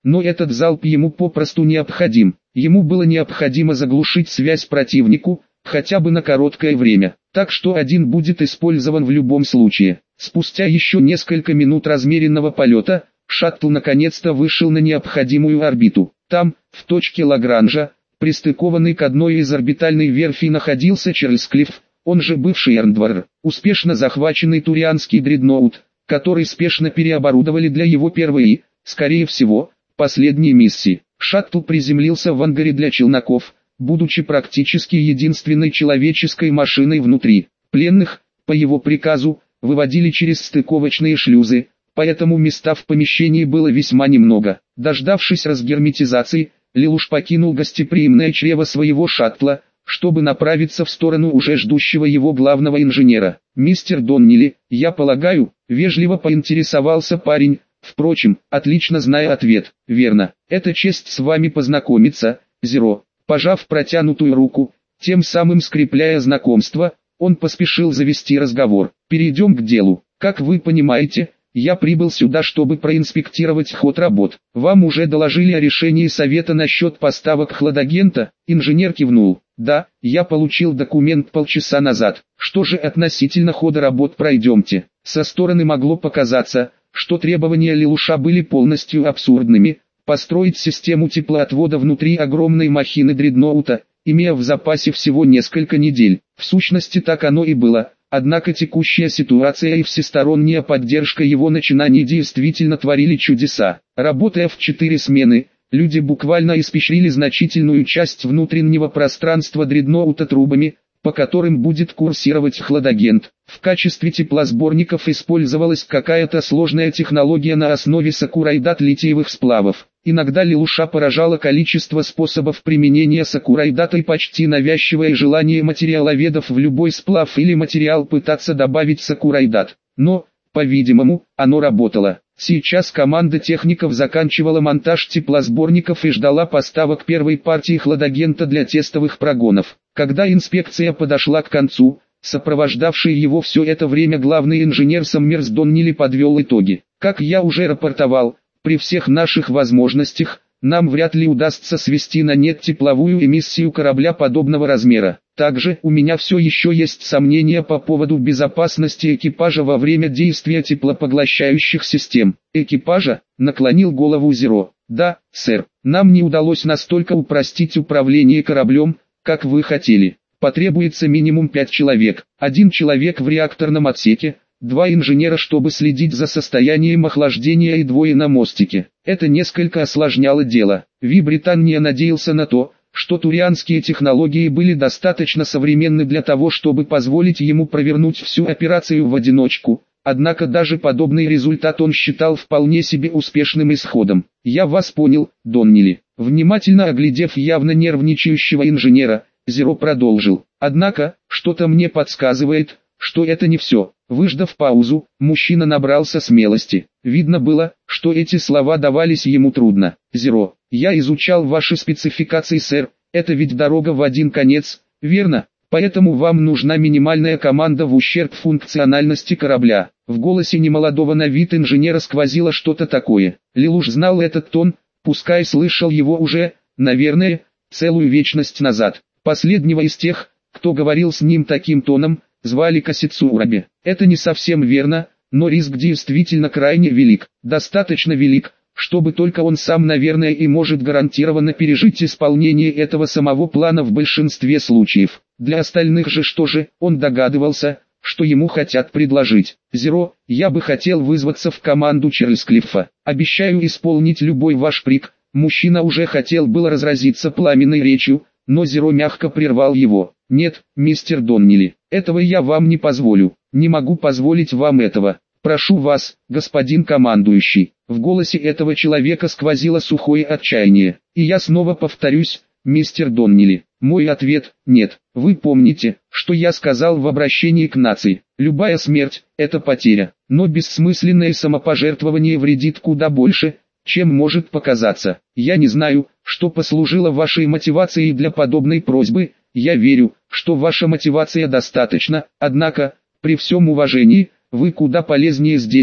но этот залп ему попросту необходим. Ему было необходимо заглушить связь противнику, хотя бы на короткое время, так что один будет использован в любом случае. Спустя еще несколько минут размеренного полета, шаттл наконец-то вышел на необходимую орбиту. Там, в точке Лагранжа, пристыкованный к одной из орбитальной верфей, находился Чарльз-Клифф, он же бывший Эрндварр, успешно захваченный турианский дредноут, который спешно переоборудовали для его первой и, скорее всего, последней миссии. Шаттл приземлился в ангаре для челноков, будучи практически единственной человеческой машиной внутри. Пленных, по его приказу, выводили через стыковочные шлюзы, поэтому места в помещении было весьма немного. Дождавшись разгерметизации, Лелуш покинул гостеприимное чрево своего шаттла, чтобы направиться в сторону уже ждущего его главного инженера. «Мистер Доннелли, я полагаю», — вежливо поинтересовался парень, впрочем, отлично зная ответ. «Верно, это честь с вами познакомиться, Зеро». Пожав протянутую руку, тем самым скрепляя знакомство, он поспешил завести разговор. «Перейдем к делу. Как вы понимаете, я прибыл сюда, чтобы проинспектировать ход работ. Вам уже доложили о решении совета насчет поставок хладагента?» Инженер кивнул. «Да, я получил документ полчаса назад. Что же относительно хода работ, пройдемте». Со стороны могло показаться, что требования Лелуша были полностью абсурдными. Построить систему теплоотвода внутри огромной махины дредноута, имея в запасе всего несколько недель. В сущности так оно и было. Однако текущая ситуация и всесторонняя поддержка его начинаний действительно творили чудеса. Работая в 4 смены, люди буквально испещрили значительную часть внутреннего пространства дредноута трубами, по которым будет курсировать хладагент. В качестве теплосборников использовалась какая-то сложная технология на основе сакурайдат-литиевых сплавов. Иногда Лелуша поражало количество способов применения сакурайдата и почти навязчивое желание материаловедов в любой сплав или материал пытаться добавить сакурайдат. Но, по-видимому, оно работало. Сейчас команда техников заканчивала монтаж теплосборников и ждала поставок первой партии хладагента для тестовых прогонов. Когда инспекция подошла к концу, сопровождавший его все это время главный инженер Саммерс Доннелли подвел итоги. «Как я уже рапортовал, при всех наших возможностях, нам вряд ли удастся свести на нет тепловую эмиссию корабля подобного размера. Также у меня все еще есть сомнения по поводу безопасности экипажа во время действия теплопоглощающих систем». «Экипажа?» — наклонил голову Зеро. «Да, сэр, нам не удалось настолько упростить управление кораблем, как вы хотели. Потребуется минимум 5 человек, 1 человек в реакторном отсеке, 2 инженера, чтобы следить за состоянием охлаждения, и 2 на мостике». Это несколько осложняло дело. Британия надеялся на то, что турианские технологии были достаточно современны для того, чтобы позволить ему провернуть всю операцию в одиночку. Однако даже подобный результат он считал вполне себе успешным исходом. «Я вас понял, Доннелли». Внимательно оглядев явно нервничающего инженера, Зеро продолжил. «Однако, что-то мне подсказывает, что это не все». Выждав паузу, мужчина набрался смелости. Видно было, что эти слова давались ему трудно. «Зеро, я изучал ваши спецификации, сэр, это ведь дорога в один конец, верно? Поэтому вам нужна минимальная команда в ущерб функциональности корабля». В голосе немолодого на вид инженера сквозило что-то такое. Лелуш знал этот тон, пускай слышал его уже, наверное, целую вечность назад. Последнего из тех, кто говорил с ним таким тоном, звали Касицураби. Это не совсем верно, но риск действительно крайне велик. Достаточно велик, чтобы только он сам, наверное, и может гарантированно пережить исполнение этого самого плана в большинстве случаев. Для остальных же что же, он догадывался, что ему хотят предложить. «Зеро, я бы хотел вызваться в команду Чарльз-Клиффа. Обещаю исполнить любой ваш приказ». Мужчина уже хотел было разразиться пламенной речью, но Зеро мягко прервал его. «Нет, мистер Доннелли, этого я вам не позволю. Не могу позволить вам этого. Прошу вас, господин командующий». В голосе этого человека сквозило сухое отчаяние. «И я снова повторюсь, мистер Доннелли, мой ответ – нет. Вы помните, что я сказал в обращении к нации. Любая смерть – это потеря, но бессмысленное самопожертвование вредит куда больше, чем может показаться. Я не знаю, что послужило вашей мотивацией для подобной просьбы. Я верю, что ваша мотивация достаточна, однако, при всем уважении, вы куда полезнее здесь,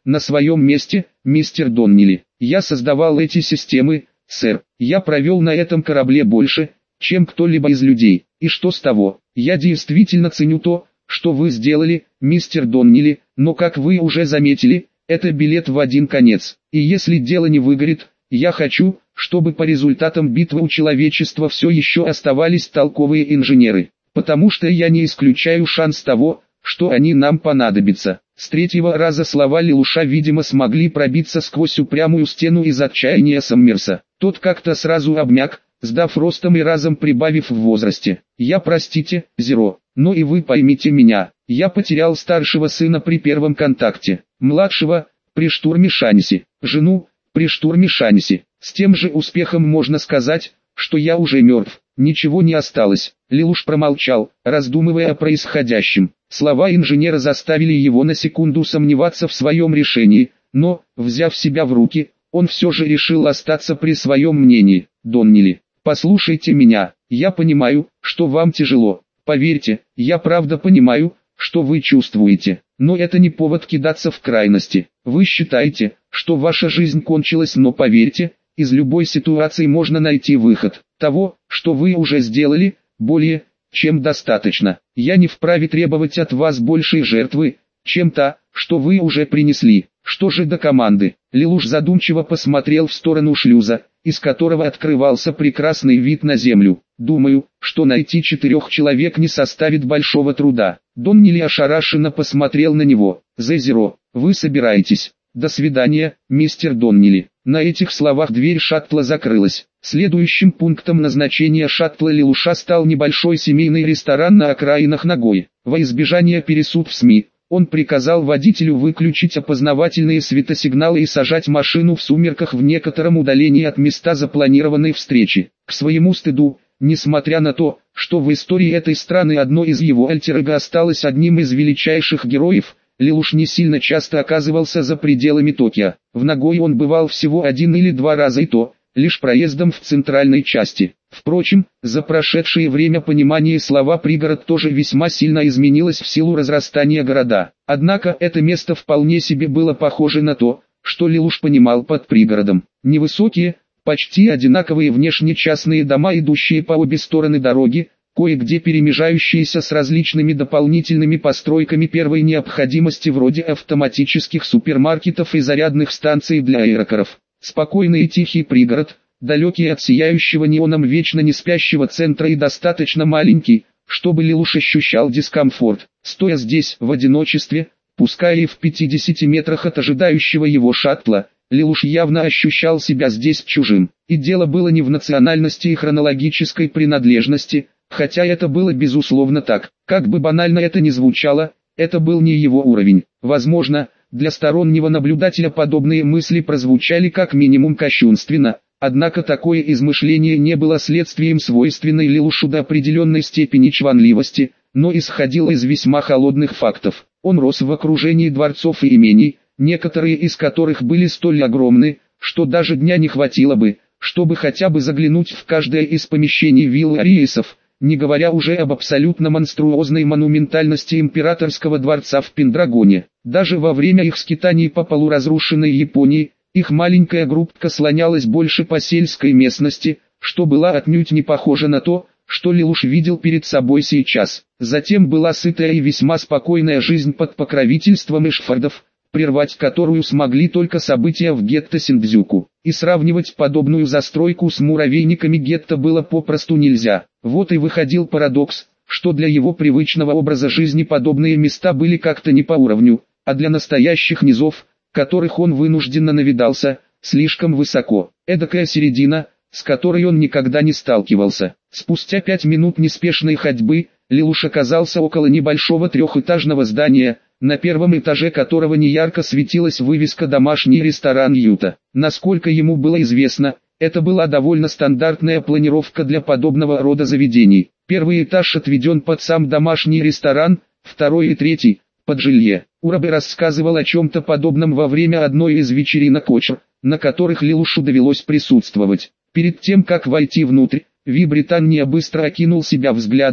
на своем месте, мистер Доннелли. Я создавал эти системы, сэр. Я провел на этом корабле больше, чем кто-либо из людей. И что с того? Я действительно ценю то, что вы сделали, мистер Доннелли, но как вы уже заметили, это билет в один конец. И если дело не выгорит, я хочу, чтобы по результатам битвы у человечества все еще оставались толковые инженеры. Потому что я не исключаю шанс того, что они нам понадобятся. С третьего раза слова Лелуша видимо смогли пробиться сквозь упрямую стену из отчаяния Саммерса. Тот как-то сразу обмяк, сдав ростом и разом прибавив в возрасте. Я, простите, Зеро, но и вы поймите меня, я потерял старшего сына при первом контакте, младшего, при штурме Шанси, жену, при штурме Шанси. С тем же успехом можно сказать, что я уже мертв. Ничего не осталось. Лелуш промолчал, раздумывая о происходящем. Слова инженера заставили его на секунду сомневаться в своем решении, но, взяв себя в руки, он все же решил остаться при своем мнении. Доннелли, послушайте меня, я понимаю, что вам тяжело. Поверьте, я правда понимаю, что вы чувствуете, но это не повод кидаться в крайности. Вы считаете, что ваша жизнь кончилась, но поверьте, из любой ситуации можно найти выход. Того, что вы уже сделали, более чем достаточно. Я не вправе требовать от вас большей жертвы, чем та, что вы уже принесли. Что же до команды? Лелуш задумчиво посмотрел в сторону шлюза, из которого открывался прекрасный вид на землю. Думаю, что найти 4 человек не составит большого труда. Доннелли ошарашенно посмотрел на него. Зезеро, вы собираетесь? До свидания, мистер Доннелли. На этих словах дверь шаттла закрылась. Следующим пунктом назначения шаттла Лелуша стал небольшой семейный ресторан на окраинах Нагои. Во избежание пересуд в СМИ, он приказал водителю выключить опознавательные светосигналы и сажать машину в сумерках в некотором удалении от места запланированной встречи. К своему стыду, несмотря на то, что в истории этой страны одно из его альтер-эго осталось одним из величайших героев, Лелуш не сильно часто оказывался за пределами Токио. В Нагое он бывал всего 1 или 2 раза, и то лишь проездом в центральной части. Впрочем, за прошедшее время понимание слова «пригород» тоже весьма сильно изменилось в силу разрастания города. Однако это место вполне себе было похоже на то, что Лелуш понимал под пригородом. Невысокие, почти одинаковые внешне частные дома, идущие по обе стороны дороги, кое-где перемежающиеся с различными дополнительными постройками первой необходимости вроде автоматических супермаркетов и зарядных станций для аэрокаров. Спокойный и тихий пригород, далекий от сияющего неоном вечно не спящего центра и достаточно маленький, чтобы Лелуш ощущал дискомфорт. Стоя здесь, в одиночестве, пускай и в 50 метрах от ожидающего его шаттла, Лелуш явно ощущал себя здесь чужим. И дело было не в национальности и хронологической принадлежности, хотя это было безусловно так. Как бы банально это ни звучало, это был не его уровень. Возможно, для стороннего наблюдателя подобные мысли прозвучали как минимум кощунственно, однако такое измышление не было следствием свойственной Лелушу до определенной степени чванливости, но исходило из весьма холодных фактов. Он рос в окружении дворцов и имений, некоторые из которых были столь огромны, что даже дня не хватило бы, чтобы хотя бы заглянуть в каждое из помещений виллы Ариесов, не говоря уже об абсолютно монструозной монументальности императорского дворца в Пендрагоне. Даже во время их скитаний по полуразрушенной Японии, их маленькая группка слонялась больше по сельской местности, что было отнюдь не похоже на то, что Лелуш видел перед собой сейчас. Затем была сытая и весьма спокойная жизнь под покровительством Эшфордов, прервать которую смогли только события в гетто Синдзюку. И сравнивать подобную застройку с муравейниками гетто было попросту нельзя. Вот и выходил парадокс, что для его привычного образа жизни подобные места были как-то не по уровню, а для настоящих низов, которых он вынужденно навидался, слишком высоко. Эдакая середина, с которой он никогда не сталкивался. Спустя 5 минут неспешной ходьбы, Лелуш оказался около небольшого трехэтажного здания, на первом этаже которого неярко светилась вывеска «Домашний ресторан Юта». Насколько ему было известно, это была довольно стандартная планировка для подобного рода заведений. Первый этаж отведен под сам домашний ресторан, второй и третий – под жилье. Урабе рассказывал о чем-то подобном во время одной из вечеринок Очер, на которых Лелушу довелось присутствовать. Перед тем как войти внутрь, Ви Британия быстро окинул себя взглядом,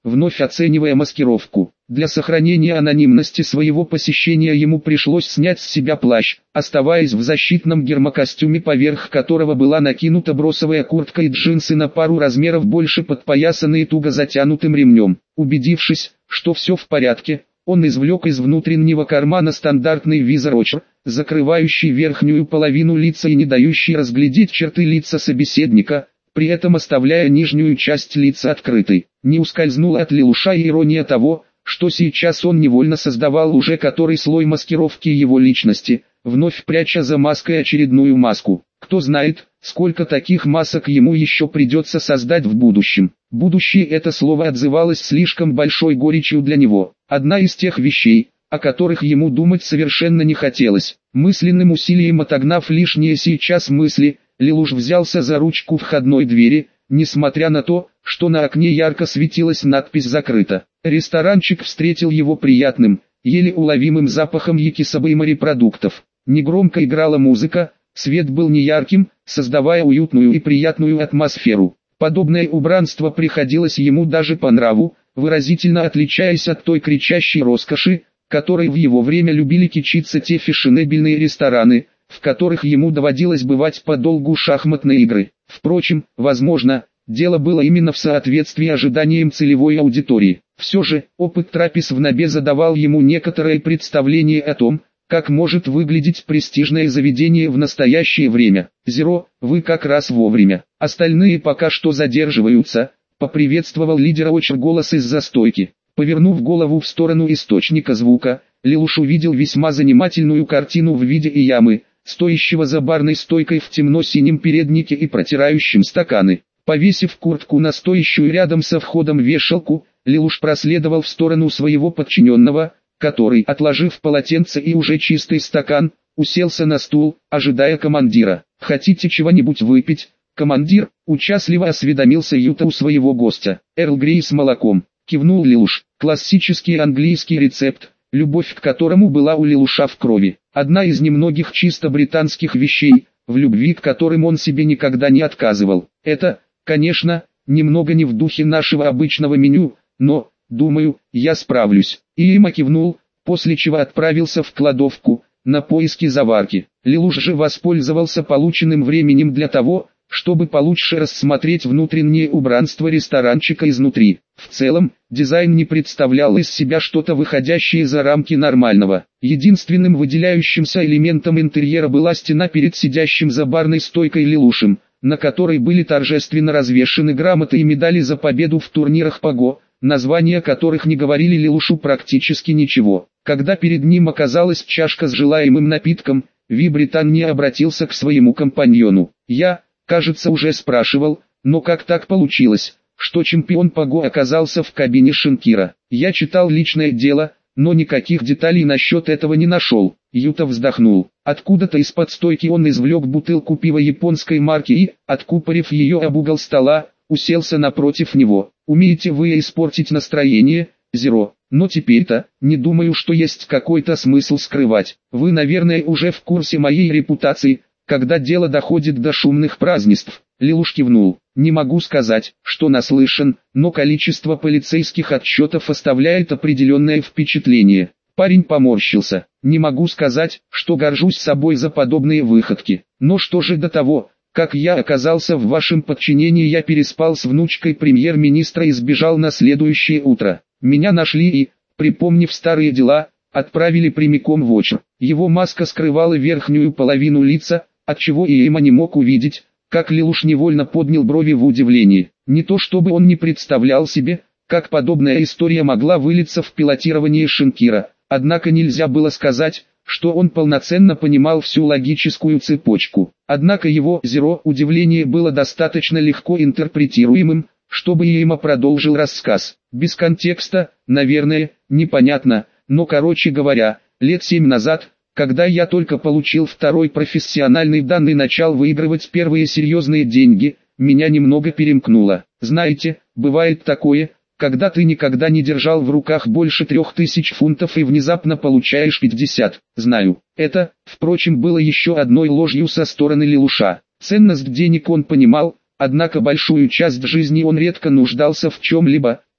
вновь оценивая маскировку. Для сохранения анонимности своего посещения ему пришлось снять с себя плащ, оставаясь в защитном гермокостюме, поверх которого была накинута бросовая куртка и джинсы на пару размеров больше, подпоясанные туго затянутым ремнем. Убедившись, что все в порядке, он извлек из внутреннего кармана стандартный визор-очер, закрывающий верхнюю половину лица и не дающий разглядеть черты лица собеседника, при этом оставляя нижнюю часть лица открытой. Не ускользнула от Лелуша и ирония того, что сейчас он невольно создавал уже который слой маскировки его личности, вновь пряча за маской очередную маску. Кто знает, сколько таких масок ему еще придется создать в будущем. Будущее — это слово отзывалось слишком большой горечью для него. Одна из тех вещей, о которых ему думать совершенно не хотелось. Мысленным усилием отогнав лишние сейчас мысли, Лелуш взялся за ручку входной двери, несмотря на то, что на окне ярко светилась надпись «Закрыто». Ресторанчик встретил его приятным, еле уловимым запахом якисаба и морепродуктов. Негромко играла музыка, свет был неярким, создавая уютную и приятную атмосферу. Подобное убранство приходилось ему даже по нраву, выразительно отличаясь от той кричащей роскоши, которой в его время любили кичиться те фешенебельные рестораны, в которых ему доводилось бывать подолгу шахматной игры. Впрочем, возможно, дело было именно в соответствии ожиданиям целевой аудитории. Все же, опыт трапез в Набе давал ему некоторое представление о том, как может выглядеть престижное заведение в настоящее время. «Зеро, вы как раз вовремя. Остальные пока что задерживаются», — поприветствовал лидера очер голос из-за стойки. Повернув голову в сторону источника звука, Лелуш увидел весьма занимательную картину в виде ямы, стоящего за барной стойкой в темно-синем переднике и протирающим стаканы. Повесив куртку на стоящую рядом со входом вешалку, Лелуш проследовал в сторону своего подчиненного, который, отложив полотенце и уже чистый стакан, уселся на стул, ожидая командира. «Хотите чего-нибудь выпить, командир?» — участливо осведомился Юта у своего гостя. «Эрл Грей с молоком», — кивнул Лелуш. Классический английский рецепт, любовь к которому была у Лелуша в крови. Одна из немногих чисто британских вещей, в любви к которым он себе никогда не отказывал. Это, конечно, немного не в духе нашего обычного меню, но, думаю, я справлюсь. Иема кивнул, после чего отправился в кладовку, на поиски заварки. Лелуш же воспользовался полученным временем для того, чтобы получше рассмотреть внутреннее убранство ресторанчика изнутри. В целом, дизайн не представлял из себя что-то выходящее за рамки нормального. Единственным выделяющимся элементом интерьера была стена перед сидящим за барной стойкой Лелушем, на которой были торжественно развешаны грамоты и медали за победу в турнирах по го, названия которых не говорили Лелушу практически ничего. Когда перед ним оказалась чашка с желаемым напитком, Ви-Британия обратился к своему компаньону. «Я, кажется, уже спрашивал, но как так получилось, что чемпион по го оказался в кабине Шинкира? Я читал личное дело, но никаких деталей насчет этого не нашел». Юта вздохнул. Откуда-то из-под стойки он извлек бутылку пива японской марки и, откупорив ее об угол стола, уселся напротив него. «Умеете вы испортить настроение, Зеро, но теперь-то, не думаю, что есть какой-то смысл скрывать. Вы, наверное, уже в курсе моей репутации, когда дело доходит до шумных празднеств». Лелуш кивнул. «Не могу сказать, что наслышан, но количество полицейских отчетов оставляет определенное впечатление». Парень поморщился. «Не могу сказать, что горжусь собой за подобные выходки. Но что же до того, как я оказался в вашем подчинении? Я переспал с внучкой премьер-министра и сбежал на следующее утро. Меня нашли и, припомнив старые дела, отправили прямиком в очер. Его маска скрывала верхнюю половину лица, отчего Иема не мог увидеть, как Лелуш невольно поднял брови в удивлении. Не то чтобы он не представлял себе, как подобная история могла вылиться в пилотирование Шинкира, однако нельзя было сказать, что он полноценно понимал всю логическую цепочку. Однако его «Зеро» удивление было достаточно легко интерпретируемым, чтобы Иема продолжил рассказ. Без контекста, наверное, непонятно, но короче говоря, лет 7 назад, когда я только получил второй профессиональный дан и начал выигрывать первые серьезные деньги, меня немного перемкнуло. Знаете, бывает такое, когда ты никогда не держал в руках больше 3000 фунтов и внезапно получаешь 50. Знаю, это, впрочем, было еще одной ложью со стороны Лелуша. Ценность денег он понимал, однако большую часть жизни он редко нуждался в чем-либо,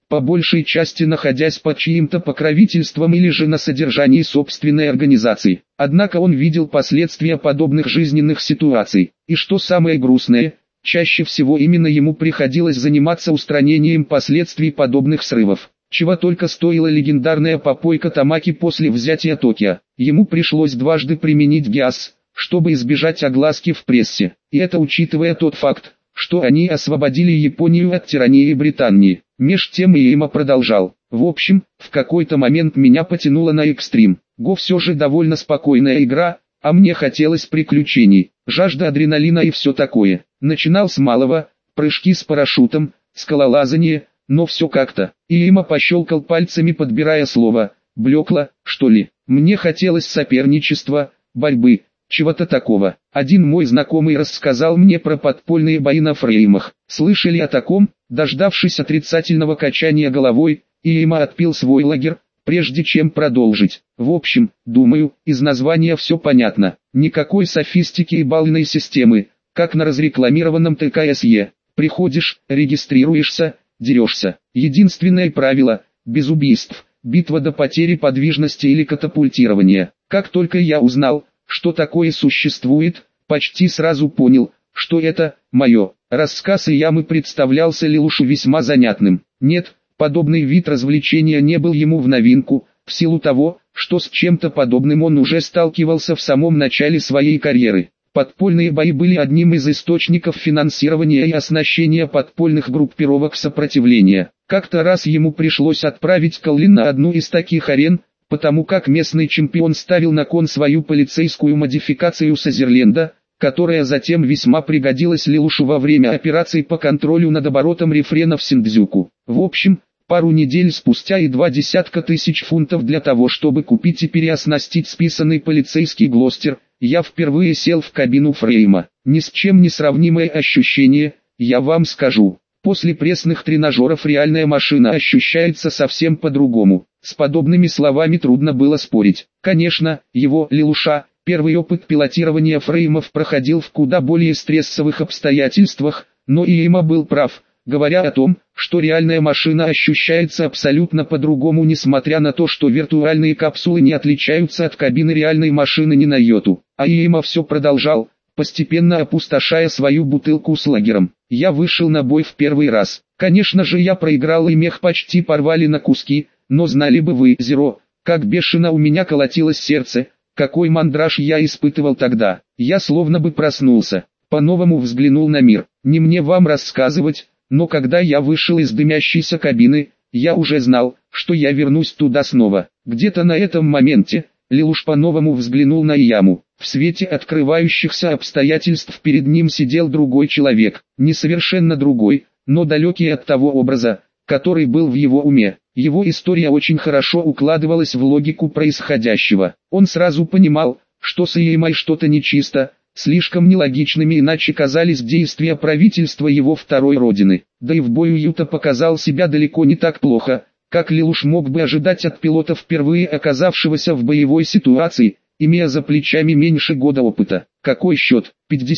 по большей части находясь под чьим-то покровительством или же на содержании собственной организации. Однако он видел последствия подобных жизненных ситуаций, и что самое грустное, чаще всего именно ему приходилось заниматься устранением последствий подобных срывов. Чего только стоила легендарная попойка Тамаки после взятия Токио. Ему пришлось дважды применить ГИАС, чтобы избежать огласки в прессе, и это учитывая тот факт, что они освободили Японию от тирании Британии. Меж тем Иэма продолжал. В общем, в какой-то момент меня потянуло на экстрим. Го все же довольно спокойная игра, а мне хотелось приключений, жажда адреналина и все такое. Начинал с малого, прыжки с парашютом, скалолазание, но все как-то. Иэма пощелкал пальцами, подбирая слово. Блекло, что ли? Мне хотелось соперничества, борьбы, чего-то такого. Один мой знакомый рассказал мне про подпольные бои на фреймах. Слышали о таком? Дождавшись отрицательного качания головой, Иэма отпил свой лагерь, прежде чем продолжить. В общем, думаю, из названия все понятно. Никакой софистики и балльной системы, как на разрекламированном ТКСЕ. Приходишь, регистрируешься, дерешься. Единственное правило – без убийств, битва до потери подвижности или катапультирования. Как только я узнал, что такое существует, почти сразу понял, что это мое. Рассказ Иэмы представлялся Лелушу весьма занятным. Нет, подобный вид развлечения не был ему в новинку, в силу того, что с чем-то подобным он уже сталкивался в самом начале своей карьеры. Подпольные бои были одним из источников финансирования и оснащения подпольных группировок сопротивления. Как-то раз ему пришлось отправить Коллин на одну из таких арен, потому как местный чемпион ставил на кон свою полицейскую модификацию Сазерленда, которая затем весьма пригодилась Лелушу во время операций по контролю над оборотом рефрена в Синдзюку. В общем, пару недель спустя и 20 тысяч фунтов для того, чтобы купить и переоснастить списанный полицейский Глостер, я впервые сел в кабину фрейма. Ни с чем не сравнимое ощущение, я вам скажу. После пресных тренажеров реальная машина ощущается совсем по-другому. С подобными словами трудно было спорить. Конечно, его, Лелуша, первый опыт пилотирования фреймов проходил в куда более стрессовых обстоятельствах, но Иэма был прав, говоря о том, что реальная машина ощущается абсолютно по-другому, несмотря на то, что виртуальные капсулы не отличаются от кабины реальной машины ни на йоту. А Иэма все продолжал, постепенно опустошая свою бутылку с лагером. Я вышел на бой в первый раз. Конечно же, я проиграл и мех почти порвали на куски, но знали бы вы, Зеро, как бешено у меня колотилось сердце, какой мандраж я испытывал тогда. Я словно бы проснулся, по-новому взглянул на мир. Не мне вам рассказывать, но когда я вышел из дымящейся кабины, я уже знал, что я вернусь туда снова. Где-то на этом моменте, Лелуш по-новому взглянул на Иэму. В свете открывающихся обстоятельств перед ним сидел другой человек, не совершенно другой, но далекий от того образа, который был в его уме. Его история очень хорошо укладывалась в логику происходящего. Он сразу понимал, что с Иэмой что-то нечисто, слишком нелогичными иначе казались действия правительства его второй родины. Да и в бою Юта показал себя далеко не так плохо, как Лелуш мог бы ожидать от пилота, впервые оказавшегося в боевой ситуации, имея за плечами меньше года опыта. Какой счет?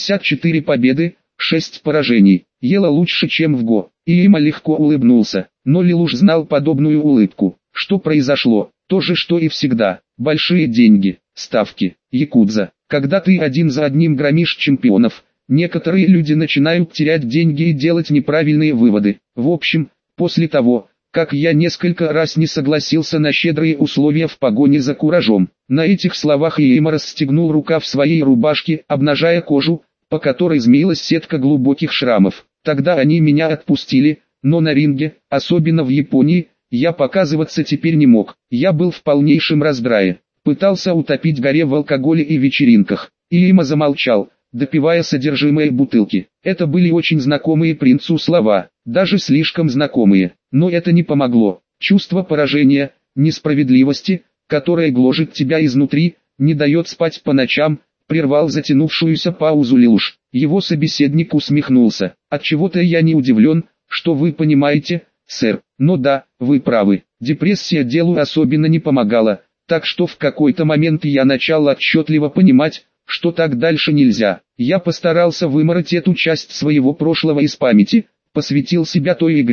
54 победы, 6 поражений. Ела лучше, чем в ГО. Иэма легко улыбнулся, но Лелуш знал подобную улыбку. Что произошло? То же, что и всегда. Большие деньги, ставки, якудза. Когда ты один за одним громишь чемпионов, некоторые люди начинают терять деньги и делать неправильные выводы. В общем, после того, как я несколько раз не согласился на щедрые условия в погоне за куражом. На этих словах Иэма расстегнул рукав своей рубашки, обнажая кожу, по которой змеилась сетка глубоких шрамов. Тогда они меня отпустили, но на ринге, особенно в Японии, я показываться теперь не мог. Я был в полнейшем раздрае. Пытался утопить горе в алкоголе и вечеринках. Иэма замолчал, допивая содержимое бутылки. Это были очень знакомые принцу слова, даже слишком знакомые. Но это не помогло. Чувство поражения, несправедливости, которое гложет тебя изнутри, не дает спать по ночам, прервал затянувшуюся паузу Лелуш. Его собеседник усмехнулся. Отчего-то я не удивлен, что вы понимаете, сэр. Но да, вы правы. Депрессия делу особенно не помогала, так что в какой-то момент я начал отчетливо понимать, что так дальше нельзя. Я постарался вымороть эту часть своего прошлого из памяти, посвятил себя той игре,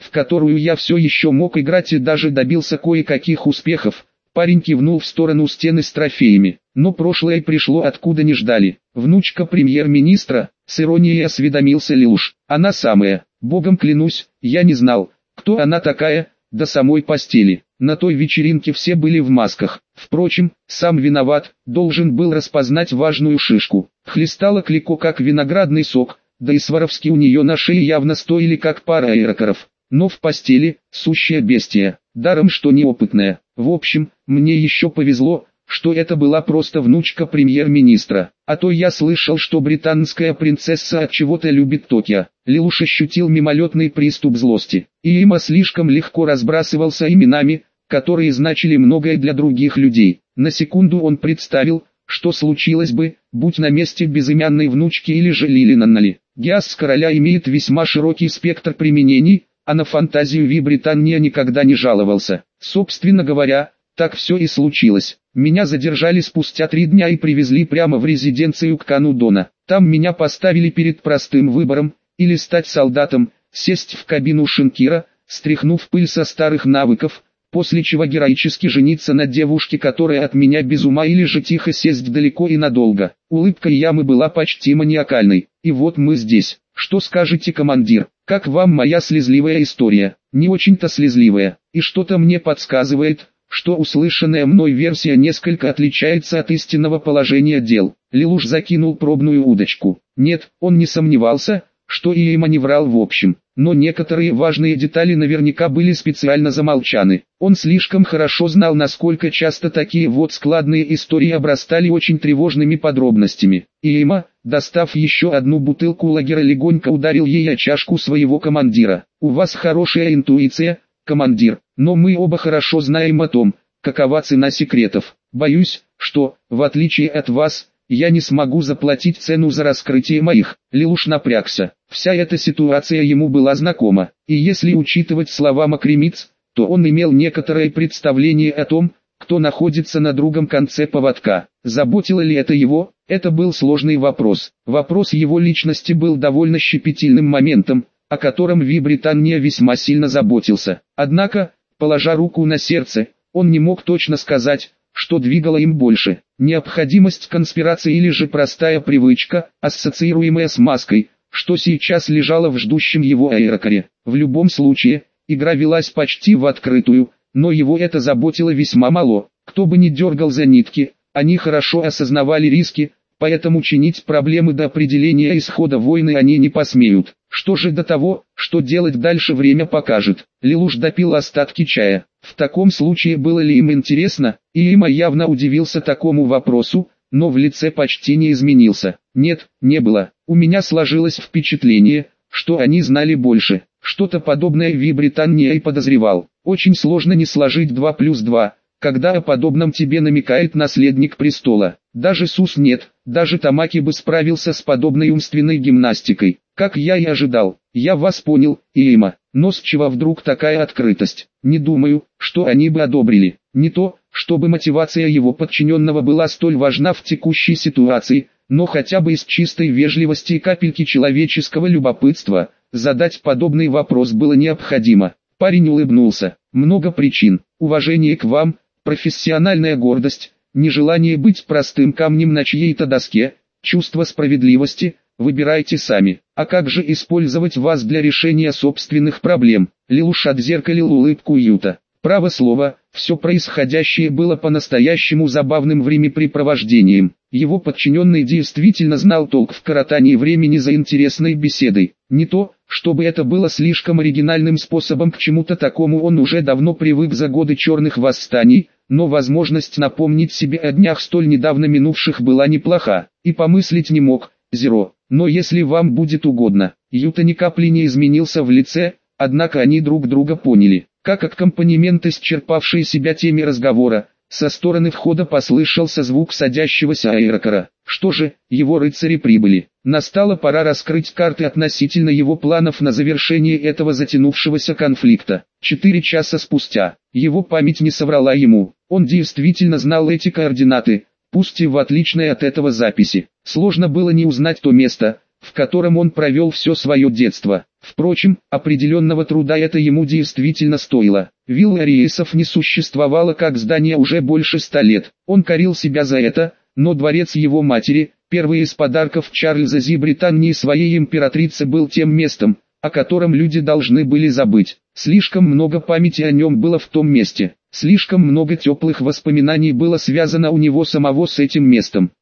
в которую я все еще мог играть и даже добился кое-каких успехов. Парень кивнул в сторону стены с трофеями. Но прошлое пришло откуда не ждали. Внучка премьер-министра, с иронией осведомился Лилуш. Она самая. Богом клянусь, я не знал, кто она такая, до самой постели. На той вечеринке все были в масках. Впрочем, сам виноват, должен был распознать важную шишку. Хлестала Клико как виноградный сок, да и Сваровски у нее на шее явно стоили как пара аэрокаров. Но в постели, сущая бестия, даром что неопытная. В общем, мне еще повезло, что это была просто внучка премьер-министра. А то я слышал, что британская принцесса от чего-то любит Токио. Лилуш ощутил мимолетный приступ злости. И Има слишком легко разбрасывался именами, которые значили многое для других людей. На секунду он представил, что случилось бы, будь на месте безымянной внучки или же Лилинаннали. Гиас короля имеет весьма широкий спектр применений, а на фантазию Британия никогда не жаловался. Собственно говоря, так все и случилось. Меня задержали спустя 3 дня и привезли прямо в резиденцию к Кану Дона. Там меня поставили перед простым выбором, или стать солдатом, сесть в кабину Шинкира, стряхнув пыль со старых навыков, после чего героически жениться на девушке, которая от меня без ума, или же тихо сесть далеко и надолго. Улыбка Ямы была почти маниакальной. И вот мы здесь. Что скажете, командир? Как вам моя слезливая история? Не очень-то слезливая. И что-то мне подсказывает, что услышанная мной версия несколько отличается от истинного положения дел. Лилуш закинул пробную удочку. Нет, он не сомневался, что Иема не врал в общем, но некоторые важные детали наверняка были специально замолчаны. Он слишком хорошо знал, насколько часто такие вот складные истории обрастали очень тревожными подробностями. Иема, достав еще одну бутылку лагера, легонько ударил ей о чашку своего командира. «У вас хорошая интуиция, командир, но мы оба хорошо знаем о том, какова цена секретов. Боюсь, что, в отличие от вас, я не смогу заплатить цену за раскрытие моих». Лилуш напрягся. Вся эта ситуация ему была знакома, и если учитывать слова Макремиц, то он имел некоторое представление о том, кто находится на другом конце поводка. Заботило ли это его? Это был сложный вопрос. Вопрос его личности был довольно щепетильным моментом, о котором Британия весьма сильно заботился. Однако, положа руку на сердце, он не мог точно сказать, что двигало им больше. Необходимость конспирации или же простая привычка, ассоциируемая с маской, что сейчас лежала в ждущем его аэрокаре. В любом случае, игра велась почти в открытую, но его это заботило весьма мало. Кто бы ни дергал за нитки, они хорошо осознавали риски, поэтому чинить проблемы до определения исхода войны они не посмеют. Что же до того, что делать дальше, время покажет. Лилуш допил остатки чая. В таком случае было ли им интересно? Иема явно удивился такому вопросу, но в лице почти не изменился. Нет, не было. У меня сложилось впечатление, что они знали больше. Что-то подобное Британия и подозревал. Очень сложно не сложить 2 плюс 2, когда о подобном тебе намекает наследник престола. Даже Сус нет, даже Тамаки бы справился с подобной умственной гимнастикой. Как я и ожидал. Я вас понял, Иема, но с чего вдруг такая открытость? Не думаю, что они бы одобрили. Не то, чтобы мотивация его подчиненного была столь важна в текущей ситуации, но хотя бы из чистой вежливости и капельки человеческого любопытства, задать подобный вопрос было необходимо. Парень улыбнулся. Много причин. Уважение к вам, профессиональная гордость, нежелание быть простым камнем на чьей-то доске, чувство справедливости. Выбирайте сами. А как же использовать вас для решения собственных проблем? Лилуш отзеркалил улыбку Юта. Право слово, все происходящее было по-настоящему забавным времяпрепровождением. Его подчиненный действительно знал толк в коротании времени за интересной беседой. Не то, чтобы это было слишком оригинальным способом к чему-то такому, он уже давно привык за годы черных восстаний, но возможность напомнить себе о днях столь недавно минувших была неплоха. И помыслить не мог, Зеро. Но если вам будет угодно. Юта ни капли не изменился в лице, однако они друг друга поняли. Как аккомпанемент исчерпавшей себя теме разговора, со стороны входа послышался звук садящегося аэрокара. Что же, его рыцари прибыли. Настала пора раскрыть карты относительно его планов на завершение этого затянувшегося конфликта. 4 часа спустя, его память не соврала ему. Он действительно знал эти координаты, пусть и в отличной от этого записи. Сложно было не узнать то место, в котором он провел все свое детство. Впрочем, определенного труда это ему действительно стоило. Вилла Ариесов не существовала как здание уже больше 100 лет. Он корил себя за это, но дворец его матери, первый из подарков Чарльза Зи Британии своей императрице, был тем местом, о котором люди должны были забыть. Слишком много памяти о нем было в том месте. Слишком много теплых воспоминаний было связано у него самого с этим местом.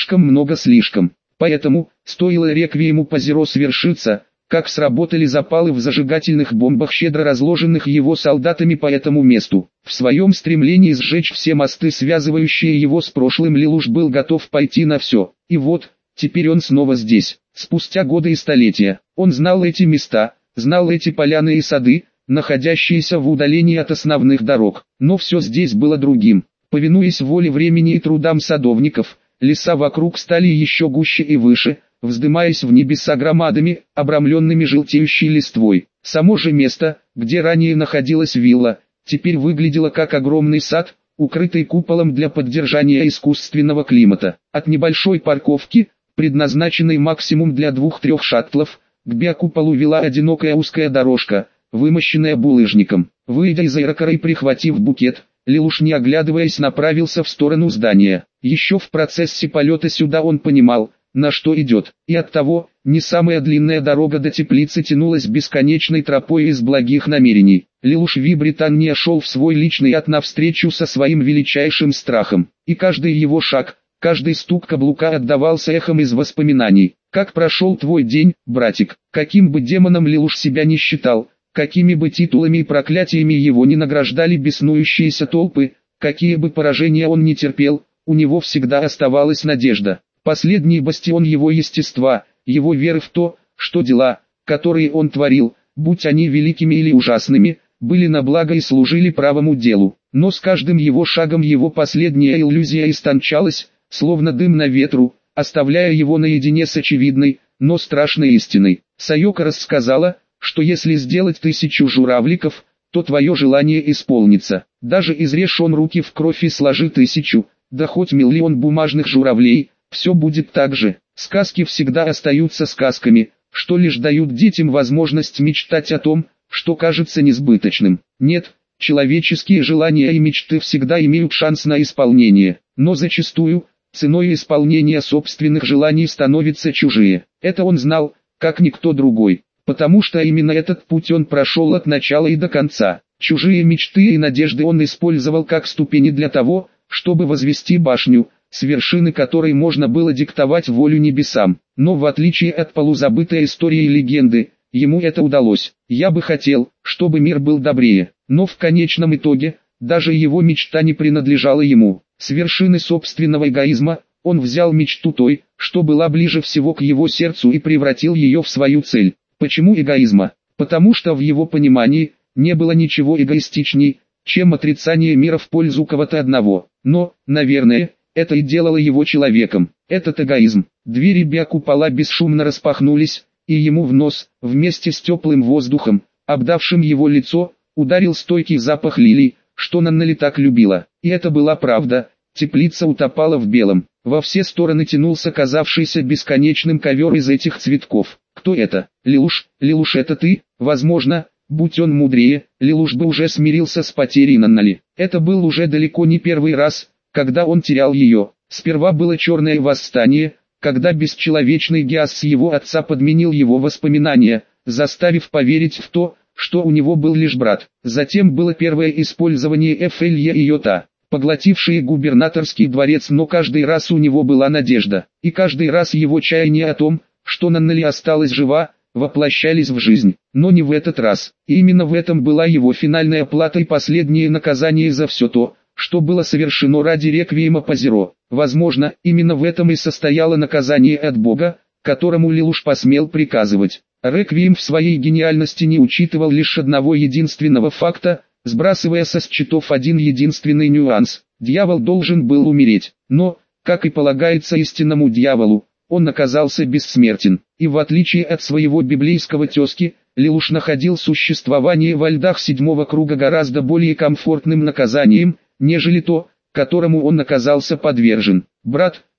Слишком. Поэтому, стоило реквиему Пазеро свершиться, как сработали запалы в зажигательных бомбах, щедро разложенных его солдатами по этому месту. В своем стремлении сжечь все мосты, связывающие его с прошлым, Лелуш был готов пойти на все. И вот, теперь он снова здесь. Спустя годы и столетия, он знал эти места, знал эти поляны и сады, находящиеся в удалении от основных дорог. Но все здесь было другим. Повинуясь воле времени и трудам садовников, леса вокруг стали еще гуще и выше, вздымаясь в небеса громадами, обрамленными желтеющей листвой. Само же место, где ранее находилась вилла, теперь выглядело как огромный сад, укрытый куполом для поддержания искусственного климата. От небольшой парковки, предназначенной максимум для 2-3 шаттлов, к биокуполу вела одинокая узкая дорожка, вымощенная булыжником. Выйдя из аэрокара и прихватив букет, Лелуш, не оглядываясь, направился в сторону здания. Еще в процессе полета сюда он понимал, на что идет, и оттого, не самая длинная дорога до теплицы тянулась бесконечной тропой из благих намерений. Лелуш Ви Британия шел в свой личный ад навстречу со своим величайшим страхом, и каждый его шаг, каждый стук каблука отдавался эхом из воспоминаний. Как прошел твой день, братик? Каким бы демоном Лелуш себя не считал, какими бы титулами и проклятиями его не награждали беснующиеся толпы, какие бы поражения он не терпел, у него всегда оставалась надежда. Последний бастион его естества, его веры в то, что дела, которые он творил, будь они великими или ужасными, были на благо и служили правому делу. Но с каждым его шагом его последняя иллюзия истончалась, словно дым на ветру, оставляя его наедине с очевидной, но страшной истиной. Сайока рассказала, что если сделать 1000 журавликов, то твое желание исполнится. Даже изрежь он руки в кровь и сложи 1000, да хоть 1 000 000 бумажных журавлей, все будет так же. Сказки всегда остаются сказками, что лишь дают детям возможность мечтать о том, что кажется несбыточным. Нет, человеческие желания и мечты всегда имеют шанс на исполнение, но зачастую, ценой исполнения собственных желаний становятся чужие. Это он знал, как никто другой, потому что именно этот путь он прошел от начала и до конца. Чужие мечты и надежды он использовал как ступени для того, чтобы возвести башню, с вершины которой можно было диктовать волю небесам. Но в отличие от полузабытой истории и легенды, ему это удалось. Я бы хотел, чтобы мир был добрее, но в конечном итоге, даже его мечта не принадлежала ему. С вершины собственного эгоизма, он взял мечту той, что была ближе всего к его сердцу, и превратил ее в свою цель. Почему эгоизма? Потому что в его понимании, не было ничего эгоистичней, чем отрицание мира в пользу кого-то одного. Но, наверное, это и делало его человеком, этот эгоизм. Двери биокупола бесшумно распахнулись, и ему в нос, вместе с теплым воздухом, обдавшим его лицо, ударил стойкий запах лилий, что Наннали так любила. И это была правда, теплица утопала в белом. Во все стороны тянулся казавшийся бесконечным ковер из этих цветков. Кто это? Лелуш, Лелуш, это ты? Возможно, будь он мудрее, Лелуш бы уже смирился с потерей Наннали. Это был уже далеко не первый раз, когда он терял ее. Сперва было черное восстание, когда бесчеловечный Гиас его отца подменил его воспоминания, заставив поверить в то, что у него был лишь брат. Затем было первое использование Эфелья и Йота, поглотившие губернаторский дворец, но каждый раз у него была надежда, и каждый раз его чаяния о том, что Наннали осталась жива, воплощались в жизнь. Но не в этот раз. И именно в этом была его финальная плата и последнее наказание за все то, что было совершено ради реквиема Пазеро. Возможно, именно в этом и состояло наказание от Бога, которому Лелуш посмел приказывать. Реквием в своей гениальности не учитывал лишь одного единственного факта, сбрасывая со счетов один единственный нюанс. Дьявол должен был умереть, но, как и полагается истинному дьяволу, он оказался бессмертен. И в отличие от своего библейского тезки, Лелуш находил существование во льдах 7-го круга гораздо более комфортным наказанием, нежели то, которому он оказался подвержен. Брат,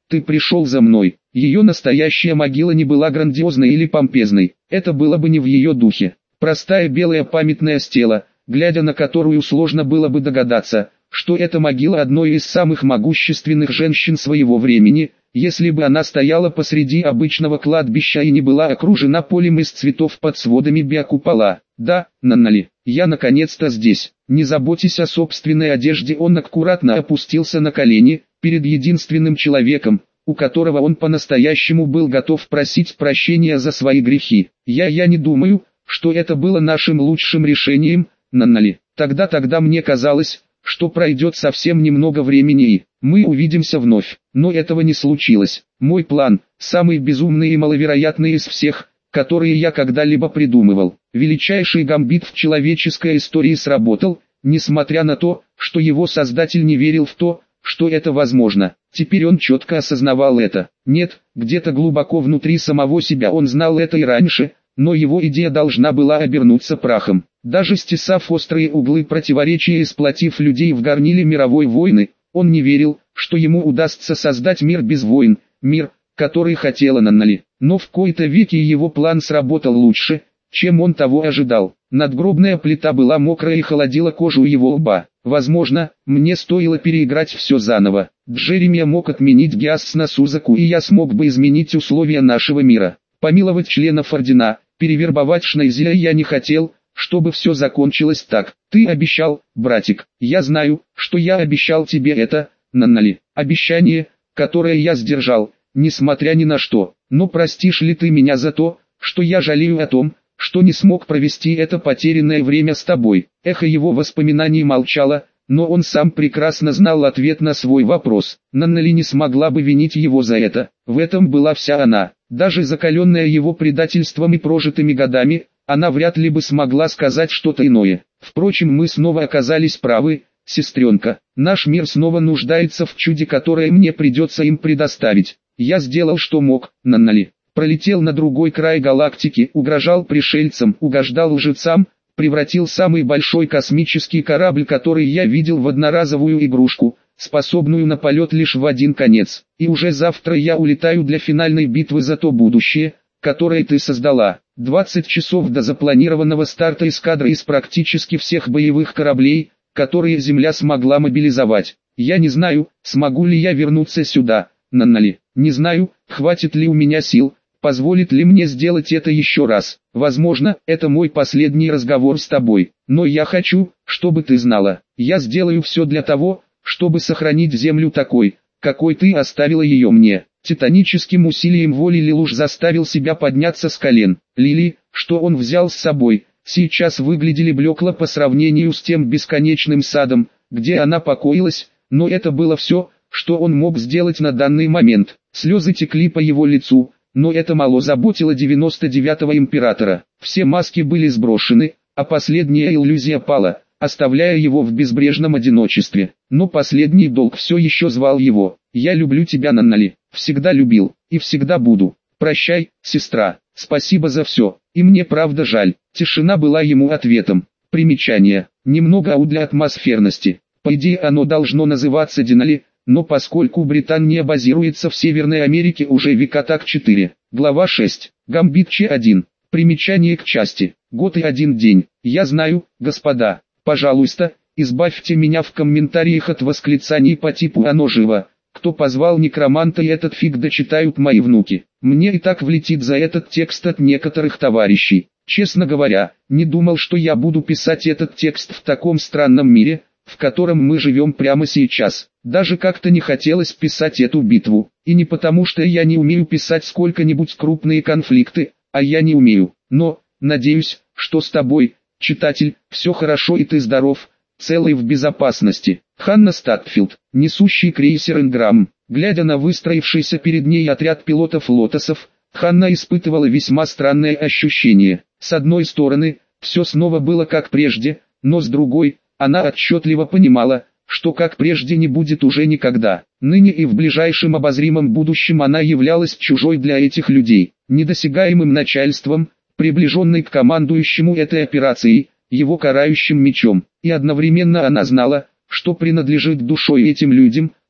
ты пришел за мной. Ее настоящая могила не была грандиозной или помпезной, это было бы не в ее духе. Простая белая памятная стела, глядя на которую сложно было бы догадаться, что это могила одной из самых могущественных женщин своего времени, если бы она стояла посреди обычного кладбища и не была окружена полем из цветов под сводами биокупола. Да, Наннали, я наконец-то здесь. Не заботьтесь о собственной одежде. Он аккуратно опустился на колени, перед единственным человеком, у которого он по-настоящему был готов просить прощения за свои грехи. Я не думаю, что это было нашим лучшим решением, Наннали. Тогда мне казалось, что пройдет совсем немного времени и мы увидимся вновь. Но этого не случилось. Мой план, самый безумный и маловероятный из всех, которые я когда-либо придумывал. Величайший гамбит в человеческой истории сработал, несмотря на то, что его создатель не верил в то, что это возможно. Теперь он четко осознавал это. Нет, где-то глубоко внутри самого себя он знал это и раньше, но его идея должна была обернуться прахом. Даже стесав острые углы противоречия и сплотив людей в горниле мировой войны, он не верил, что ему удастся создать мир без войн, мир, который хотела Наннали. Но в кои-то веки его план сработал лучше, чем он того ожидал. Надгробная плита была мокрая и холодила кожу его лба. Возможно, мне стоило переиграть все заново. Джеремия мог отменить Гиас на Сузаку, и я смог бы изменить условия нашего мира. Помиловать членов Ордена, перевербовать Шнейзеля я не хотел, чтобы все закончилось так. Ты обещал, братик. Я знаю, что я обещал тебе это, Наннали. Обещание, которое я сдержал, несмотря ни на что. Но простишь ли ты меня за то, что я жалею о том, что не смог провести это потерянное время с тобой? Эхо его воспоминаний молчало, но он сам прекрасно знал ответ на свой вопрос. Наннали не смогла бы винить его за это. В этом была вся она. Даже закаленная его предательством и прожитыми годами, она вряд ли бы смогла сказать что-то иное. Впрочем, мы снова оказались правы, сестренка. Наш мир снова нуждается в чуде, которое мне придется им предоставить. Я сделал, что мог, Наннали. Пролетел на другой край галактики, угрожал пришельцам, угождал лжецам, превратил самый большой космический корабль, который я видел, в одноразовую игрушку, способную на полет лишь в один конец. И уже завтра я улетаю для финальной битвы за то будущее, которое ты создала. 20 часов до запланированного старта эскадры из практически всех боевых кораблей, которые Земля смогла мобилизовать. Я не знаю, смогу ли я вернуться сюда, Наннали. Не знаю, хватит ли у меня сил, позволит ли мне сделать это еще раз. Возможно, это мой последний разговор с тобой. Но я хочу, чтобы ты знала. Я сделаю все для того, чтобы сохранить Землю такой, какой ты оставила ее мне. Титаническим усилием воли Лелуш заставил себя подняться с колен. Лили, что он взял с собой, сейчас выглядели блекло по сравнению с тем бесконечным садом, где она покоилась, но это было все, что он мог сделать на данный момент. Слезы текли по его лицу, но это мало заботило 99-го императора. Все маски были сброшены, а последняя иллюзия пала, оставляя его в безбрежном одиночестве. Но последний долг все еще звал его. «Я люблю тебя, Наннали, всегда любил, и всегда буду. Прощай, сестра, спасибо за все, и мне правда жаль». Тишина была ему ответом. Примечание. Немного для атмосферности. По идее оно должно называться Денали, но поскольку Британия базируется в Северной Америке уже века так 4. Глава 6. Гамбит Ч1. Примечание к части. Год и один день. Я знаю, господа. Пожалуйста, избавьте меня в комментариях от восклицаний по типу «оно живо». Кто позвал некроманта, и этот фиг дочитают мои внуки. Мне и так влетит за этот текст от некоторых товарищей. Честно говоря, не думал, что я буду писать этот текст в таком странном мире, в котором мы живем прямо сейчас. Даже как-то не хотелось писать эту битву. И не потому, что я не умею писать сколько-нибудь крупные конфликты, а я не умею. Но, надеюсь, что с тобой, читатель, все хорошо и ты здоров, целый в безопасности. Ханна Статфилд, несущий крейсер Инграм. Глядя на выстроившийся перед ней отряд пилотов-лотосов, Ханна испытывала весьма странное ощущение. С одной стороны, все снова было как прежде, но с другой, она отчетливо понимала, что как прежде не будет уже никогда. Ныне и в ближайшем обозримом будущем она являлась чужой для этих людей, недосягаемым начальством, приближенной к командующему этой операцией, его карающим мечом. И одновременно она знала, что принадлежит душой этим людям,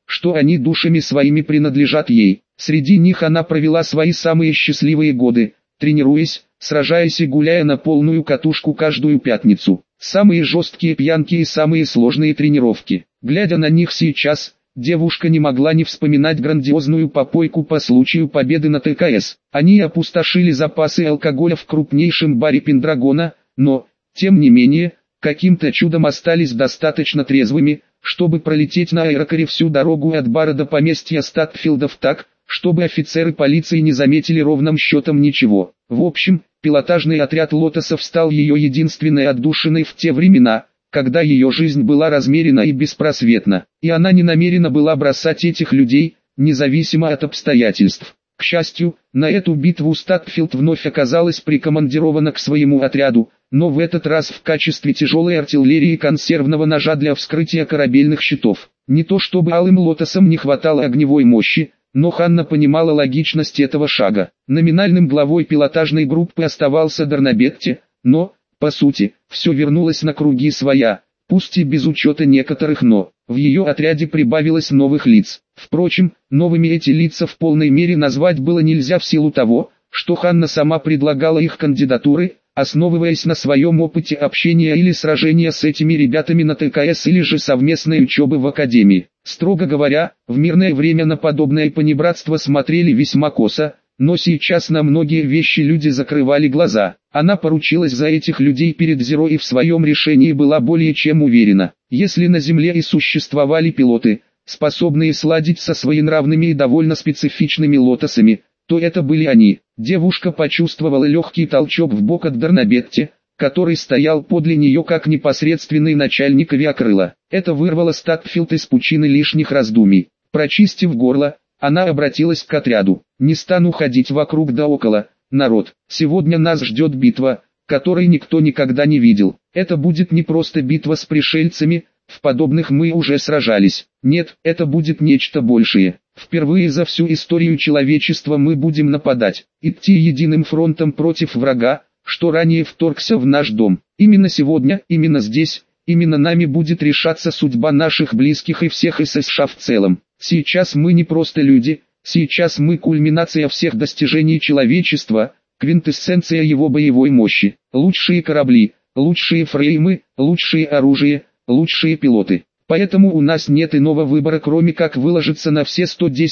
что они душами своими принадлежат ей. Среди них она провела свои самые счастливые годы, тренируясь, сражаясь и гуляя на полную катушку каждую пятницу. Самые жесткие пьянки и самые сложные тренировки. Глядя на них сейчас, девушка не могла не вспоминать грандиозную попойку по случаю победы на ТКС. Они опустошили запасы алкоголя в крупнейшем баре Пендрагона, но, тем не менее, каким-то чудом остались достаточно трезвыми, чтобы пролететь на аэрокаре всю дорогу от бара до поместья Статфилдов так, чтобы офицеры полиции не заметили ровным счетом ничего. В общем, пилотажный отряд лотосов стал ее единственной отдушиной в те времена, когда ее жизнь была размерена и беспросветна, и она не намерена была бросать этих людей, независимо от обстоятельств. К счастью, на эту битву Статфилд вновь оказалась прикомандирована к своему отряду, но в этот раз в качестве тяжелой артиллерии и консервного ножа для вскрытия корабельных щитов. Не то чтобы алым лотосам не хватало огневой мощи, но Ханна понимала логичность этого шага. Номинальным главой пилотажной группы оставался Дарнабетти, но, по сути, все вернулось на круги своя, пусть и без учета некоторых «но». В ее отряде прибавилось новых лиц. Впрочем, новыми эти лица в полной мере назвать было нельзя в силу того, что Ханна сама предлагала их кандидатуры, основываясь на своем опыте общения или сражения с этими ребятами на ТКС или же совместной учебы в академии. Строго говоря, в мирное время на подобное понебратство смотрели весьма косо, но сейчас на многие вещи люди закрывали глаза. Она поручилась за этих людей перед Зеро и в своем решении была более чем уверена. Если на Земле и существовали пилоты, способные сладить со своенравными и довольно специфичными лотосами, то это были они. Девушка почувствовала легкий толчок в бок от Дарнабетти, который стоял подле нее как непосредственный начальник авиакрыла. Это вырвало Статфилд из пучины лишних раздумий. Прочистив горло, она обратилась к отряду. «Не стану ходить вокруг да около, народ. Сегодня нас ждет битва, которой никто никогда не видел. Это будет не просто битва с пришельцами, в подобных мы уже сражались. Нет, это будет нечто большее. Впервые за всю историю человечества мы будем нападать, идти единым фронтом против врага, что ранее вторгся в наш дом. Именно сегодня, именно здесь, именно нами будет решаться судьба наших близких и всех из США в целом. Сейчас мы не просто люди, сейчас мы кульминация всех достижений человечества, квинтэссенция его боевой мощи. Лучшие корабли, лучшие фреймы, лучшее оружие, лучшие пилоты. Поэтому у нас нет иного выбора, кроме как выложиться на все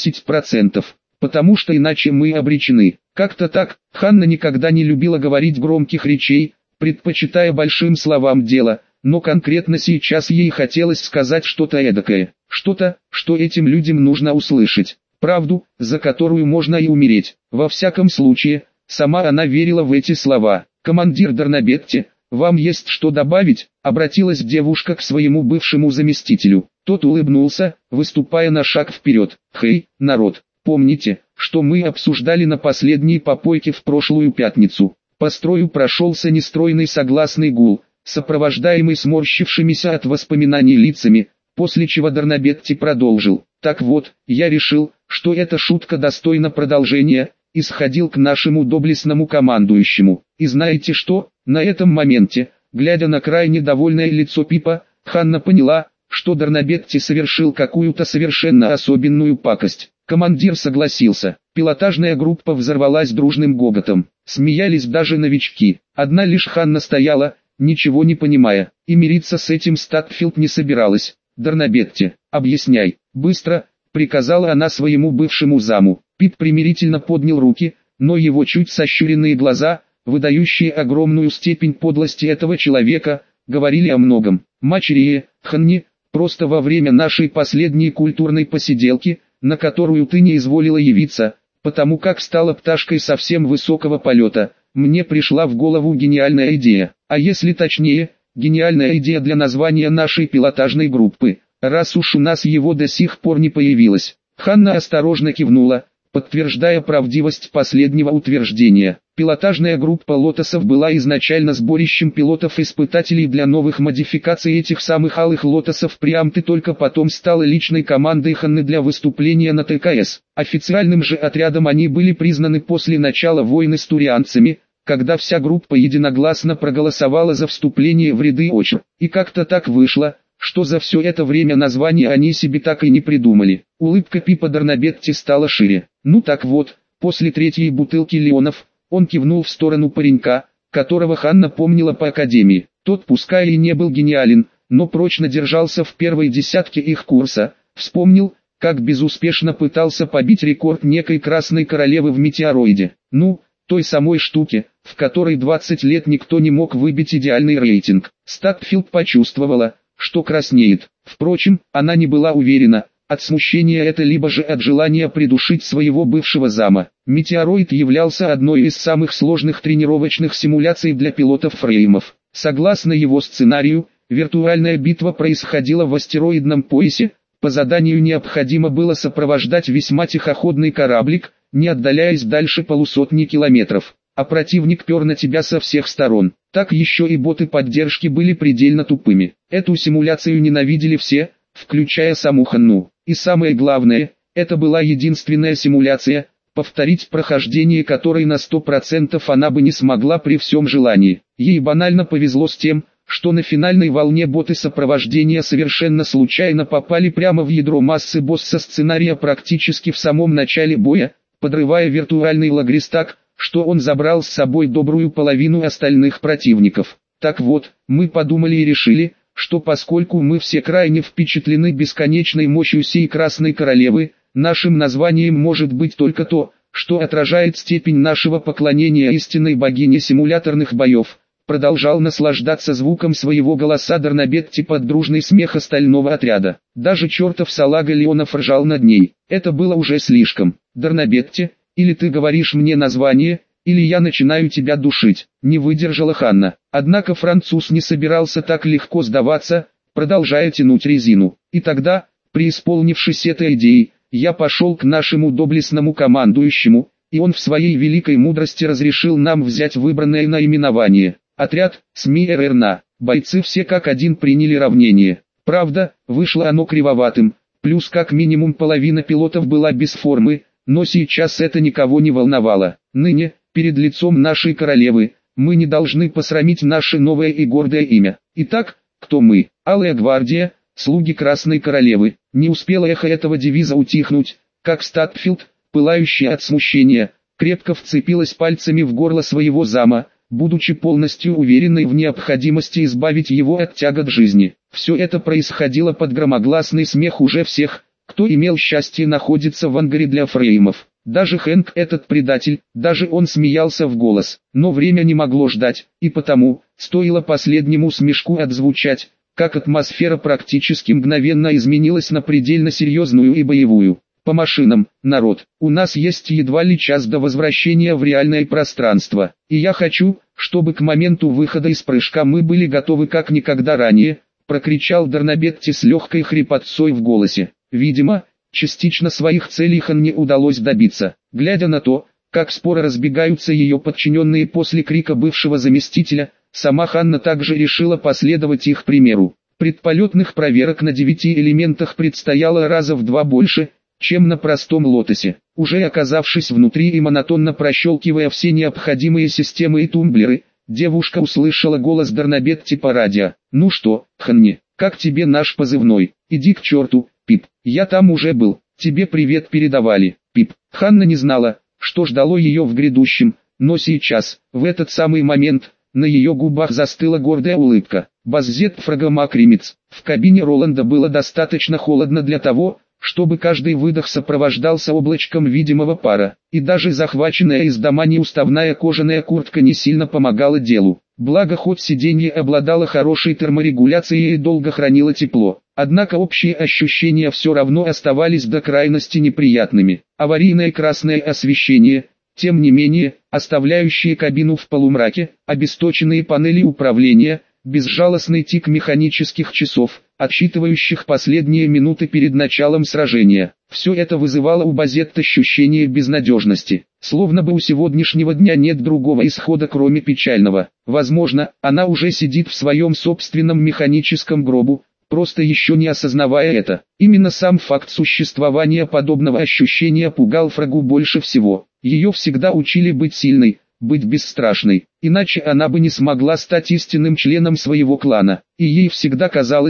110%, потому что иначе мы обречены. Как-то так. Ханна никогда не любила говорить громких речей, предпочитая большим словам дело, но конкретно сейчас ей хотелось сказать что-то эдакое, что-то, что этим людям нужно услышать, правду, за которую можно и умереть. Во всяком случае, сама она верила в эти слова. «Командир Дарнабетти, вам есть что добавить?» — обратилась девушка к своему бывшему заместителю. Тот улыбнулся, выступая на шаг вперед. «Хей, народ, помните, что мы обсуждали на последней попойке в прошлую пятницу?» По строю прошелся нестройный согласный гул, сопровождаемый сморщившимися от воспоминаний лицами, после чего Дарнабетти продолжил. «Так вот, я решил, что эта шутка достойна продолжения, и сходил к нашему доблестному командующему. И знаете что, на этом моменте, глядя на крайне довольное лицо Пипа, Ханна поняла, что Дарнабетти совершил какую-то совершенно особенную пакость. Командир согласился. Пилотажная группа взорвалась дружным гоготом. Смеялись даже новички. Одна лишь Ханна стояла, ничего не понимая, и мириться с этим Статфилд не собиралась. «Дарнабетти, объясняй, быстро», — приказала она своему бывшему заму. Пип примирительно поднял руки, но его чуть сощуренные глаза, выдающие огромную степень подлости этого человека, говорили о многом. «Мачерие, Ханни, просто во время нашей последней культурной посиделки, на которую ты не изволила явиться, потому как стала пташкой совсем высокого полета, мне пришла в голову гениальная идея, а если точнее, гениальная идея для названия нашей пилотажной группы, раз уж у нас его до сих пор не появилось». Ханна осторожно кивнула, подтверждая правдивость последнего утверждения. Пилотажная группа лотосов была изначально сборищем пилотов-испытателей для новых модификаций этих самых алых лотосов Приамты, только потом стала личной командой Ханны для выступления на ТКС. Официальным же отрядом они были признаны после начала войны с турианцами, когда вся группа единогласно проголосовала за вступление в ряды ОЧ. И как-то так вышло, что за все это время название они себе так и не придумали. Улыбка Пипа Дарнабетти стала шире. Ну так вот, после третьей бутылки Леонов, он кивнул в сторону паренька, которого Ханна помнила по академии. Тот пускай и не был гениален, но прочно держался в первой десятке их курса. Вспомнил, как безуспешно пытался побить рекорд некой Красной Королевы в метеороиде. Ну, той самой штуке, в которой 20 лет никто не мог выбить идеальный рейтинг. Статфилд почувствовала, что краснеет. Впрочем, она не была уверена, от смущения это либо же от желания придушить своего бывшего зама. Метеороид являлся одной из самых сложных тренировочных симуляций для пилотов фреймов. Согласно его сценарию, виртуальная битва происходила в астероидном поясе. По заданию необходимо было сопровождать весьма тихоходный кораблик, не отдаляясь дальше полусотни километров. А противник пер на тебя со всех сторон. Так еще и боты поддержки были предельно тупыми. Эту симуляцию ненавидели все, включая саму Ханну. И самое главное, это была единственная симуляция, повторить прохождение которой на 100% она бы не смогла при всем желании. Ей банально повезло с тем, что на финальной волне боты сопровождения совершенно случайно попали прямо в ядро массы босса сценария практически в самом начале боя, подрывая виртуальный лагрис так, что он забрал с собой добрую половину остальных противников. Так вот, мы подумали и решили, что поскольку мы все крайне впечатлены бесконечной мощью сей Красной Королевы, нашим названием может быть только то, что отражает степень нашего поклонения истинной богине симуляторных боев. Продолжал наслаждаться звуком своего голоса Дарнабетти под дружный смех остального отряда. Даже чертов салага Леонов ржал над ней. Это было уже слишком. Дарнабетти, или ты говоришь мне название, или я начинаю тебя душить. Не выдержала Ханна. Однако француз не собирался так легко сдаваться, продолжая тянуть резину. И тогда, преисполнившись этой идеей, я пошел к нашему доблестному командующему, и он в своей великой мудрости разрешил нам взять выбранное наименование. Отряд СМИ-РРНА. Бойцы все как один приняли равнение. Правда, вышло оно кривоватым, плюс как минимум половина пилотов была без формы, но сейчас это никого не волновало. Ныне, перед лицом нашей королевы, мы не должны посрамить наше новое и гордое имя. Итак, кто мы? Алая гвардия, слуги Красной Королевы. Не успело эхо этого девиза утихнуть, как Статфилд, пылающий от смущения, крепко вцепилась пальцами в горло своего зама, будучи полностью уверенной в необходимости избавить его от тягот жизни. Все это происходило под громогласный смех уже всех, кто имел счастье находиться в ангаре для фреймов. Даже Хэнк, этот предатель, даже он смеялся в голос. Но время не могло ждать, и потому, стоило последнему смешку отзвучать, как атмосфера практически мгновенно изменилась на предельно серьезную и боевую. По машинам, народ, у нас есть едва ли час до возвращения в реальное пространство, и я хочу, чтобы к моменту выхода из прыжка мы были готовы как никогда ранее, прокричал Дарнабетти с легкой хрипотцой в голосе. Видимо, частично своих целей Ханне удалось добиться. Глядя на то, как споро разбегаются ее подчиненные после крика бывшего заместителя, сама Ханна также решила последовать их примеру. Предполетных проверок на 9 элементах предстояло раза в 2 больше, чем на простом лотосе. Уже оказавшись внутри и монотонно прощелкивая все необходимые системы и тумблеры, девушка услышала голос Дарнабетти по радио. «Ну что, Ханни, как тебе наш позывной? Иди к черту, Пип, я там уже был, тебе привет передавали, Пип». Ханна не знала, что ждало ее в грядущем, но сейчас, в этот самый момент, на ее губах застыла гордая улыбка. Баззет Фрагомакримец. В кабине Роланда было достаточно холодно для того, чтобы каждый выдох сопровождался облачком видимого пара, и даже захваченная из дома неуставная кожаная куртка не сильно помогала делу. Благо хоть сиденье обладало хорошей терморегуляцией и долго хранило тепло, однако общие ощущения все равно оставались до крайности неприятными. Аварийное красное освещение, тем не менее, оставляющие кабину в полумраке, обесточенные панели управления, безжалостный тик механических часов, отсчитывающих последние минуты перед началом сражения. Все это вызывало у Базетт ощущение безнадежности, словно бы у сегодняшнего дня нет другого исхода кроме печального. Возможно, она уже сидит в своем собственном механическом гробу, просто еще не осознавая это. Именно сам факт существования подобного ощущения пугал Фрагу больше всего. Ее всегда учили быть сильной, быть бесстрашной, иначе она бы не смогла стать истинным членом своего клана. И ей всегда казалось,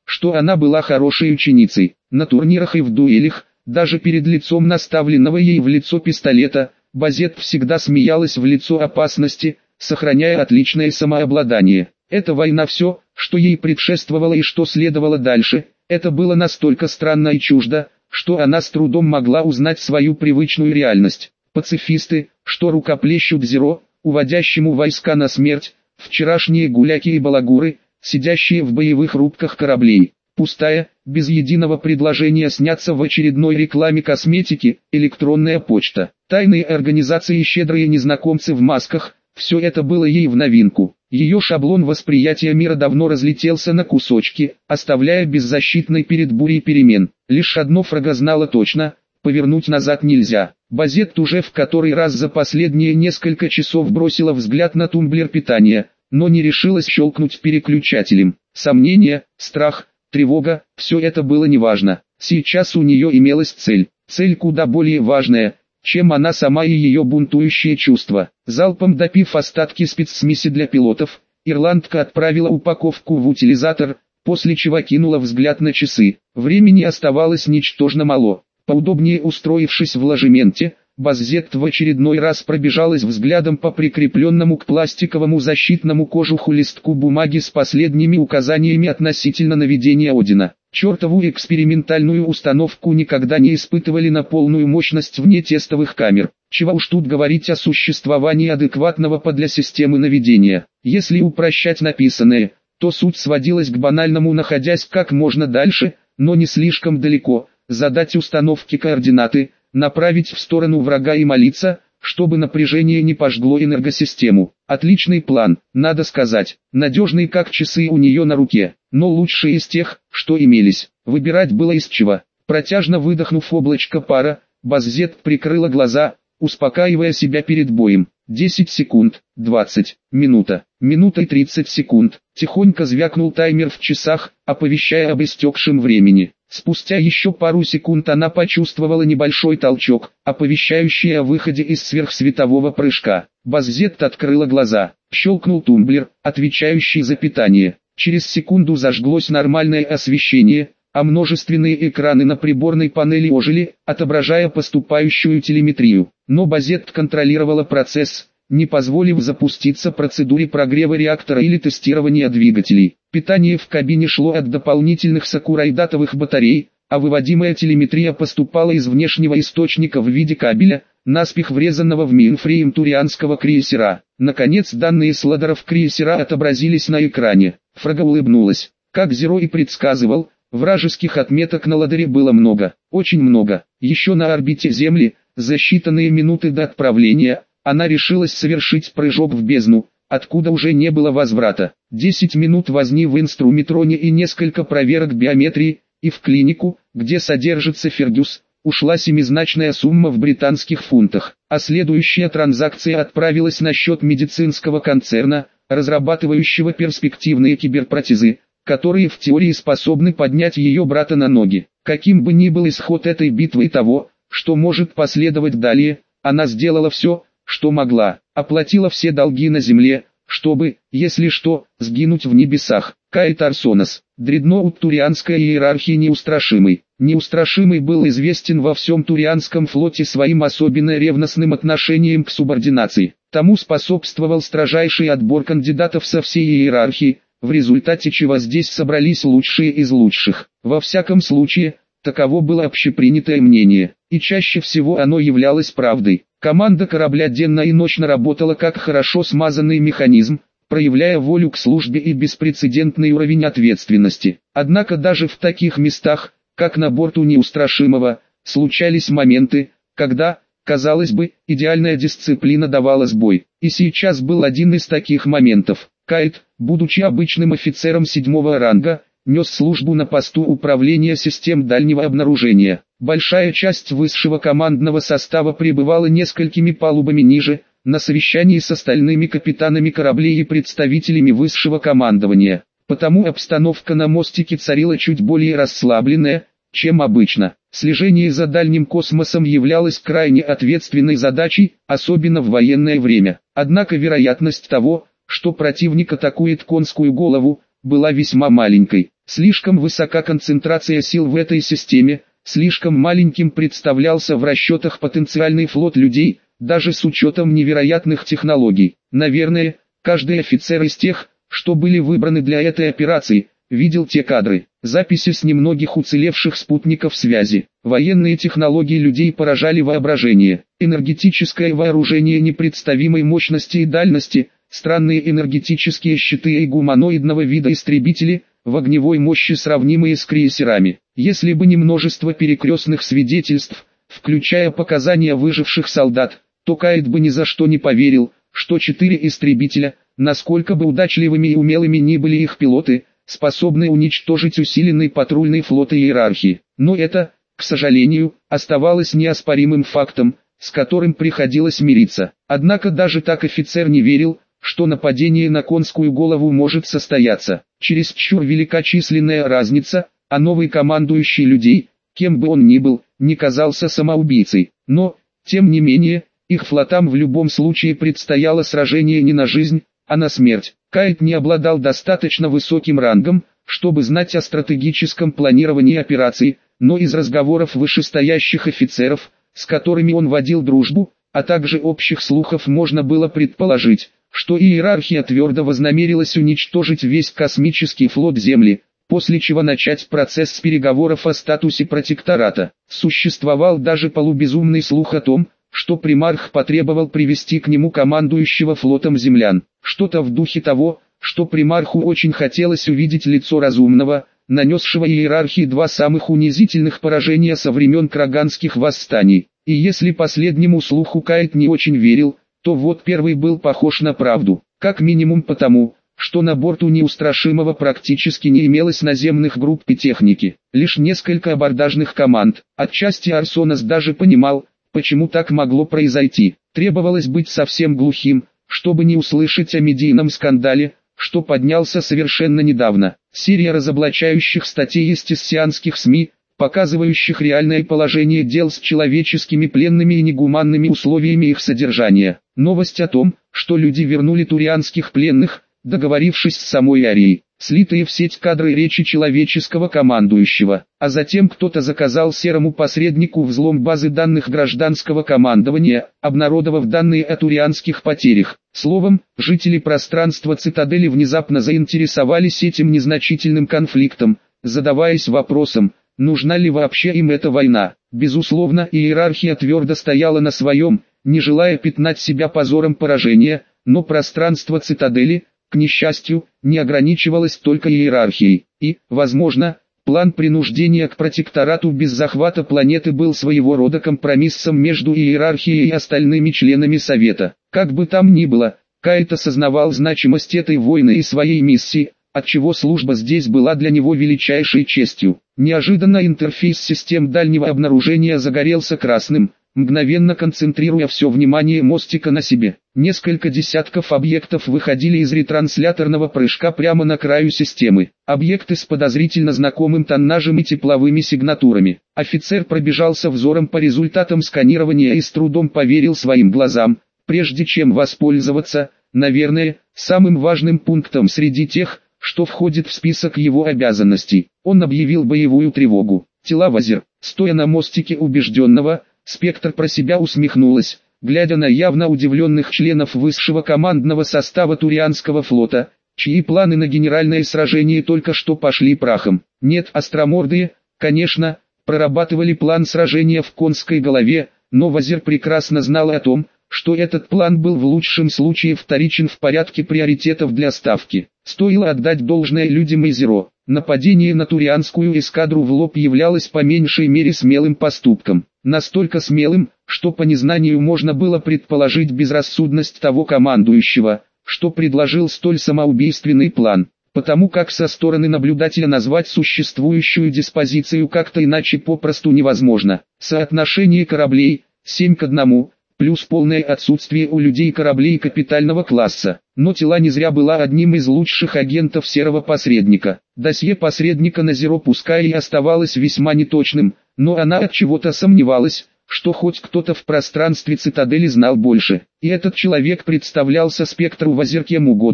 что она была хорошей ученицей. На турнирах и в дуэлях, даже перед лицом наставленного ей в лицо пистолета, Базет всегда смеялась в лицо опасности, сохраняя отличное самообладание. Эта война, все, что ей предшествовало и что следовало дальше, это было настолько странно и чуждо, что она с трудом могла узнать свою привычную реальность. Пацифисты, что рукоплещут Зеро, уводящему войска на смерть, вчерашние гуляки и балагуры, сидящие в боевых рубках кораблей. Пустая, без единого предложения сняться в очередной рекламе косметики, электронная почта, тайные организации и щедрые незнакомцы в масках – все это было ей в новинку. Ее шаблон восприятия мира давно разлетелся на кусочки, оставляя беззащитной перед бурей перемен. Лишь одно Фрага знала точно – повернуть назад нельзя. Базет уже в который раз за последние несколько часов бросила взгляд на тумблер питания, но не решилась щелкнуть переключателем. Сомнения, страх, тревога – все это было неважно. Сейчас у нее имелась цель. Цель куда более важная, чем она сама и ее бунтующие чувства. Залпом допив остатки спецсмеси для пилотов, ирландка отправила упаковку в утилизатор, после чего кинула взгляд на часы. Времени оставалось ничтожно мало. Поудобнее устроившись в ложементе, Базет в очередной раз пробежалась взглядом по прикрепленному к пластиковому защитному кожуху листку бумаги с последними указаниями относительно наведения Одина. Чертову экспериментальную установку никогда не испытывали на полную мощность вне тестовых камер. Чего уж тут говорить о существовании адекватного для системы наведения. Если упрощать написанное, то суть сводилась к банальному: находясь как можно дальше, но не слишком далеко, задать установке координаты, направить в сторону врага и молиться, чтобы напряжение не пожгло энергосистему. Отличный план, надо сказать, надежный как часы у нее на руке, но лучший из тех, что имелись. Выбирать было из чего. Протяжно выдохнув облачко пара, Базет прикрыла глаза, успокаивая себя перед боем. 10 секунд, 20, минута и 30 секунд. Тихонько звякнул таймер в часах, оповещая об истекшем времени. Спустя еще пару секунд она почувствовала небольшой толчок, оповещающий о выходе из сверхсветового прыжка. Базет открыла глаза. Щелкнул тумблер, отвечающий за питание. Через секунду зажглось нормальное освещение, а множественные экраны на приборной панели ожили, отображая поступающую телеметрию. Но Базет контролировала процесс, не позволив запуститься процедуре прогрева реактора или тестирования двигателей. Питание в кабине шло от дополнительных сакурайдатовых батарей, а выводимая телеметрия поступала из внешнего источника в виде кабеля, наспех врезанного в мейнфрейм турианского крейсера. Наконец данные с ладеров крейсера отобразились на экране. Фрага улыбнулась. Как Зеро и предсказывал, вражеских отметок на ладере было много, очень много. Еще на орбите Земли, за считанные минуты до отправления, она решилась совершить прыжок в бездну, откуда уже не было возврата. 10 минут возни в инструментроне и несколько проверок биометрии, и в клинику, где содержится Фергюс, ушла семизначная сумма в британских фунтах. А следующая транзакция отправилась на счет медицинского концерна, разрабатывающего перспективные киберпротезы, которые в теории способны поднять ее брата на ноги. Каким бы ни был исход этой битвы и того, что может последовать далее, она сделала все, что могла, оплатила все долги на земле, чтобы, если что, сгинуть в небесах. Кайт Арсонос, дредноут турианской иерархии неустрашимый. Неустрашимый был известен во всем турианском флоте своим особенно ревностным отношением к субординации. Тому способствовал строжайший отбор кандидатов со всей иерархии, в результате чего здесь собрались лучшие из лучших. Во всяком случае, таково было общепринятое мнение, и чаще всего оно являлось правдой. Команда корабля денно и ночно работала как хорошо смазанный механизм, проявляя волю к службе и беспрецедентный уровень ответственности. Однако даже в таких местах, как на борту Неустрашимого, случались моменты, когда, казалось бы, идеальная дисциплина давала сбой. И сейчас был один из таких моментов. Кайт, будучи обычным офицером 7-го ранга, нес службу на посту управления систем дальнего обнаружения. Большая часть высшего командного состава пребывала несколькими палубами ниже, на совещании с остальными капитанами кораблей и представителями высшего командования. Потому обстановка на мостике царила чуть более расслабленная, чем обычно. Слежение за дальним космосом являлось крайне ответственной задачей, особенно в военное время. Однако вероятность того, что противник атакует конскую голову, была весьма маленькой. Слишком высока концентрация сил в этой системе, слишком маленьким представлялся в расчетах потенциальный флот людей, даже с учетом невероятных технологий. Наверное, каждый офицер из тех, что были выбраны для этой операции, видел те кадры, записи с немногих уцелевших спутников связи. Военные технологии людей поражали воображение. Энергетическое вооружение непредставимой мощности и дальности, странные энергетические щиты и гуманоидного вида истребители, в огневой мощи сравнимые с крейсерами. Если бы не множество перекрестных свидетельств, включая показания выживших солдат, то Каид бы ни за что не поверил, что 4 истребителя, насколько бы удачливыми и умелыми ни были их пилоты, способны уничтожить усиленный патрульный флот иерархии. Но это, к сожалению, оставалось неоспоримым фактом, с которым приходилось мириться. Однако даже так офицер не верил, что нападение на конскую голову может состояться. Чересчур велика численная разница, а новый командующий людей, кем бы он ни был, не казался самоубийцей. Но, тем не менее, их флотам в любом случае предстояло сражение не на жизнь, а на смерть. Каид не обладал достаточно высоким рангом, чтобы знать о стратегическом планировании операций, но из разговоров вышестоящих офицеров, с которыми он водил дружбу, а также общих слухов можно было предположить, что иерархия твердо вознамерилась уничтожить весь космический флот Земли, после чего начать процесс переговоров о статусе протектората. Существовал даже полубезумный слух о том, что примарх потребовал привести к нему командующего флотом землян. Что-то в духе того, что примарху очень хотелось увидеть лицо разумного, нанесшего иерархии 2 самых унизительных поражения со времен краганских восстаний. И если последнему слуху Каид не очень верил, то вот первый был похож на правду, как минимум потому, что на борту неустрашимого практически не имелось наземных групп и техники, лишь несколько абордажных команд. Отчасти Арсонас даже понимал, почему так могло произойти. Требовалось быть совсем глухим, чтобы не услышать о медийном скандале, что поднялся совершенно недавно. Серия разоблачающих статей есть из сианских СМИ, показывающих реальное положение дел с человеческими пленными и негуманными условиями их содержания. Новость о том, что люди вернули турианских пленных, договорившись с самой Арией. Слитые в сеть кадры речи человеческого командующего, а затем кто-то заказал серому посреднику взлом базы данных гражданского командования, обнародовав данные о турианских потерях. Словом, жители пространства цитадели внезапно заинтересовались этим незначительным конфликтом, задаваясь вопросом, нужна ли вообще им эта война. Безусловно, иерархия твердо стояла на своем, не желая пятнать себя позором поражения, но пространство цитадели, к несчастью, не ограничивалось только иерархией, и, возможно, план принуждения к протекторату без захвата планеты был своего рода компромиссом между иерархией и остальными членами Совета. Как бы там ни было, Каид осознавал значимость этой войны и своей миссии, отчего служба здесь была для него величайшей честью. Неожиданно интерфейс систем дальнего обнаружения загорелся красным, мгновенно концентрируя все внимание мостика на себе. Несколько десятков объектов выходили из ретрансляторного прыжка прямо на краю системы. Объекты с подозрительно знакомым тоннажем и тепловыми сигнатурами. Офицер пробежался взором по результатам сканирования и с трудом поверил своим глазам, прежде чем воспользоваться, наверное, самым важным пунктом среди тех, что входит в список его обязанностей. Он объявил боевую тревогу. Телавазер, стоя на мостике убежденного, Спектр про себя усмехнулась, глядя на явно удивленных членов высшего командного состава Турианского флота, чьи планы на генеральное сражение только что пошли прахом. Нет, остромордые, конечно, прорабатывали план сражения в конской голове, но Вазир прекрасно знал о том, что этот план был в лучшем случае вторичен в порядке приоритетов для ставки. Стоило отдать должное людям Изеро. Нападение на турианскую эскадру в лоб являлось по меньшей мере смелым поступком. Настолько смелым, что по незнанию можно было предположить безрассудность того командующего, что предложил столь самоубийственный план. Потому как со стороны наблюдателя назвать существующую диспозицию как-то иначе попросту невозможно. Соотношение кораблей 7:1. Плюс полное отсутствие у людей кораблей капитального класса. Но Тела не зря была одним из лучших агентов серого посредника. Досье посредника на Зеро пускай и оставалось весьма неточным, но она от чего-то сомневалась, что хоть кто-то в пространстве цитадели знал больше. И этот человек представлялся Спектру Вазир кем угодно,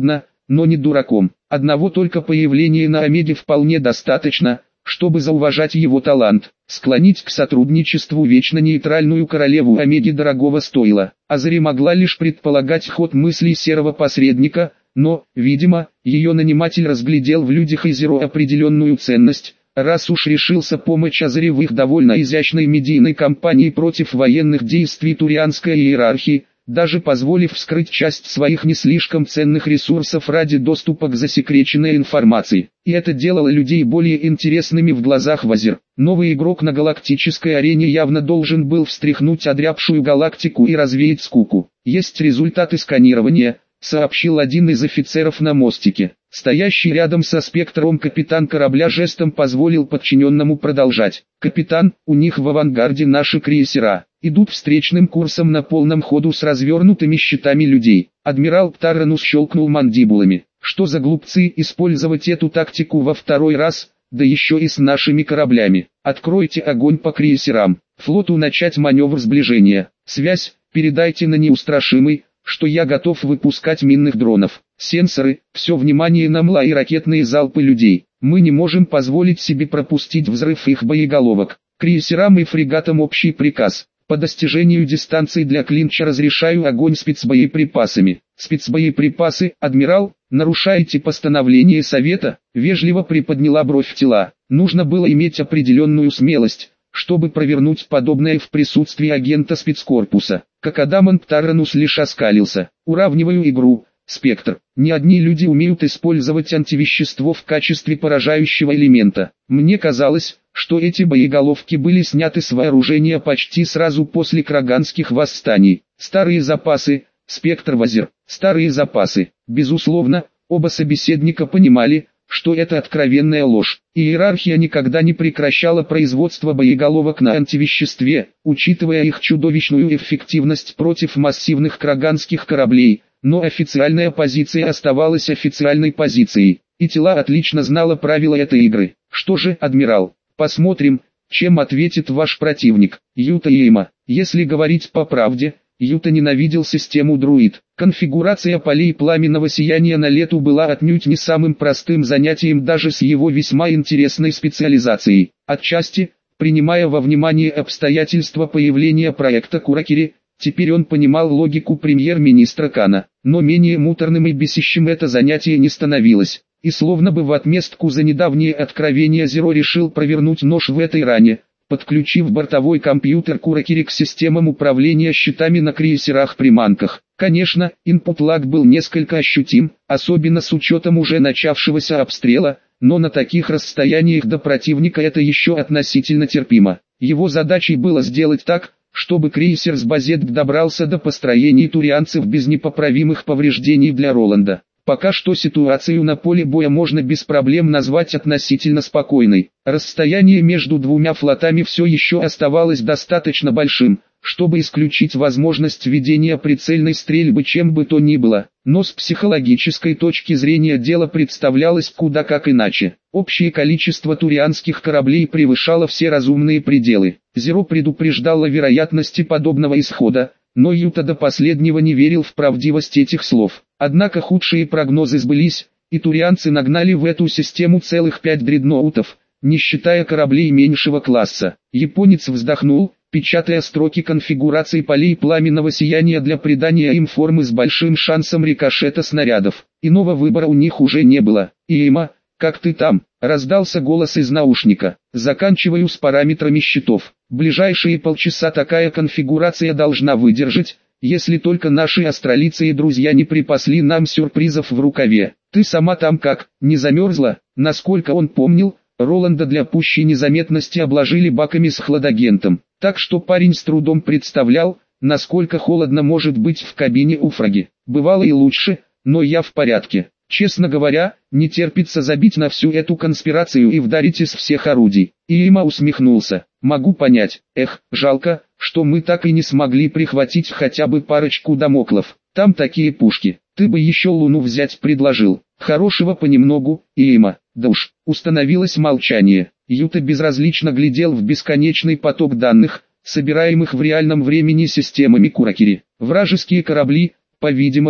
но не дураком. Одного только появления на Омеге вполне достаточно, чтобы зауважать его талант. Склонить к сотрудничеству вечно нейтральную королеву Омеги дорогого стоило. Азари могла лишь предполагать ход мыслей серого посредника, но, видимо, ее наниматель разглядел в людях Изеро определенную ценность, раз уж решился помочь Азари в их довольно изящной медийной кампании против военных действий турианской иерархии, даже позволив вскрыть часть своих не слишком ценных ресурсов ради доступа к засекреченной информации. И это делало людей более интересными в глазах Вазир. Новый игрок на галактической арене явно должен был встряхнуть одрябшую галактику и развеять скуку. «Есть результаты сканирования», — сообщил один из офицеров на мостике. Стоящий рядом со спектром капитан корабля жестом позволил подчиненному продолжать. «Капитан, у них в авангарде наши крейсера. Идут встречным курсом на полном ходу с развернутыми щитами людей». Адмирал Птаранус щелкнул мандибулами. «Что за глупцы использовать эту тактику во второй раз, да еще и с нашими кораблями? Откройте огонь по крейсерам. Флоту начать маневр сближения. Связь, передайте на неустрашимый, что я готов выпускать минных дронов. Сенсоры, все внимание на МЛА и ракетные залпы людей. Мы не можем позволить себе пропустить взрыв их боеголовок. Крейсерам и фрегатам общий приказ. По достижению дистанции для клинча разрешаю огонь спецбоеприпасами». «Спецбоеприпасы, адмирал, нарушаете постановление Совета?» Вежливо приподняла бровь тела. Нужно было иметь определенную смелость, чтобы провернуть подобное в присутствии агента спецкорпуса. Как Адаман Птаранус лишь оскалился. «Уравниваю игру, Спектр. Не одни люди умеют использовать антивещество в качестве поражающего элемента. Мне казалось, что эти боеголовки были сняты с вооружения почти сразу после краганских восстаний. Старые запасы, Спектр Вазир, старые запасы». Безусловно, оба собеседника понимали, что это откровенная ложь. Иерархия никогда не прекращала производство боеголовок на антивеществе, учитывая их чудовищную эффективность против массивных краганских кораблей, но официальная позиция оставалась официальной позицией, и тела отлично знала правила этой игры. «Что же, адмирал, посмотрим, чем ответит ваш противник, Юта Йейма». Если говорить по правде, Юта ненавидел систему друид. Конфигурация полей пламенного сияния на лету была отнюдь не самым простым занятием даже с его весьма интересной специализацией. Отчасти, принимая во внимание обстоятельства появления проекта Куракири, теперь он понимал логику премьер-министра Кана, но менее муторным и бесящим это занятие не становилось. И словно бы в отместку за недавнее откровение Зеро решил провернуть нож в этой ране, подключив бортовой компьютер Куракири к системам управления щитами на крейсерах-приманках. Конечно, инпут-лаг был несколько ощутим, особенно с учетом уже начавшегося обстрела, но на таких расстояниях до противника это еще относительно терпимо. Его задачей было сделать так, чтобы крейсер с Базетк добрался до построений турианцев без непоправимых повреждений для Роланда. Пока что ситуацию на поле боя можно без проблем назвать относительно спокойной. Расстояние между двумя флотами все еще оставалось достаточно большим, чтобы исключить возможность ведения прицельной стрельбы чем бы то ни было. Но с психологической точки зрения дело представлялось куда как иначе. Общее количество турианских кораблей превышало все разумные пределы. Зеро предупреждал о вероятности подобного исхода, но Юта до последнего не верил в правдивость этих слов. Однако худшие прогнозы сбылись, и турианцы нагнали в эту систему целых 5 дредноутов, не считая кораблей меньшего класса. Японец вздохнул, печатая строки конфигурации полей пламенного сияния для придания им формы с большим шансом рикошета снарядов. Иного выбора у них уже не было. «Иэма, как ты там?» — раздался голос из наушника. «Заканчиваю с параметрами щитов. Ближайшие полчаса такая конфигурация должна выдержать, если только наши астролицы и друзья не припасли нам сюрпризов в рукаве. Ты сама там как, не замерзла?» Насколько он помнил, Роланда для пущей незаметности обложили баками с хладагентом, так что парень с трудом представлял, насколько холодно может быть в кабине у Фраги. «Бывало и лучше, но я в порядке. Честно говоря, не терпится забить на всю эту конспирацию и вдарить из всех орудий». Иэма усмехнулся. «Могу понять. Эх, жалко, что мы так и не смогли прихватить хотя бы парочку дамоклов. Там такие пушки. Ты бы еще Луну взять предложил. Хорошего понемногу, Иэма». Да уж, установилось молчание. Юта безразлично глядел в бесконечный поток данных, собираемых в реальном времени системами Куракири. Вражеские корабли, по-видимому,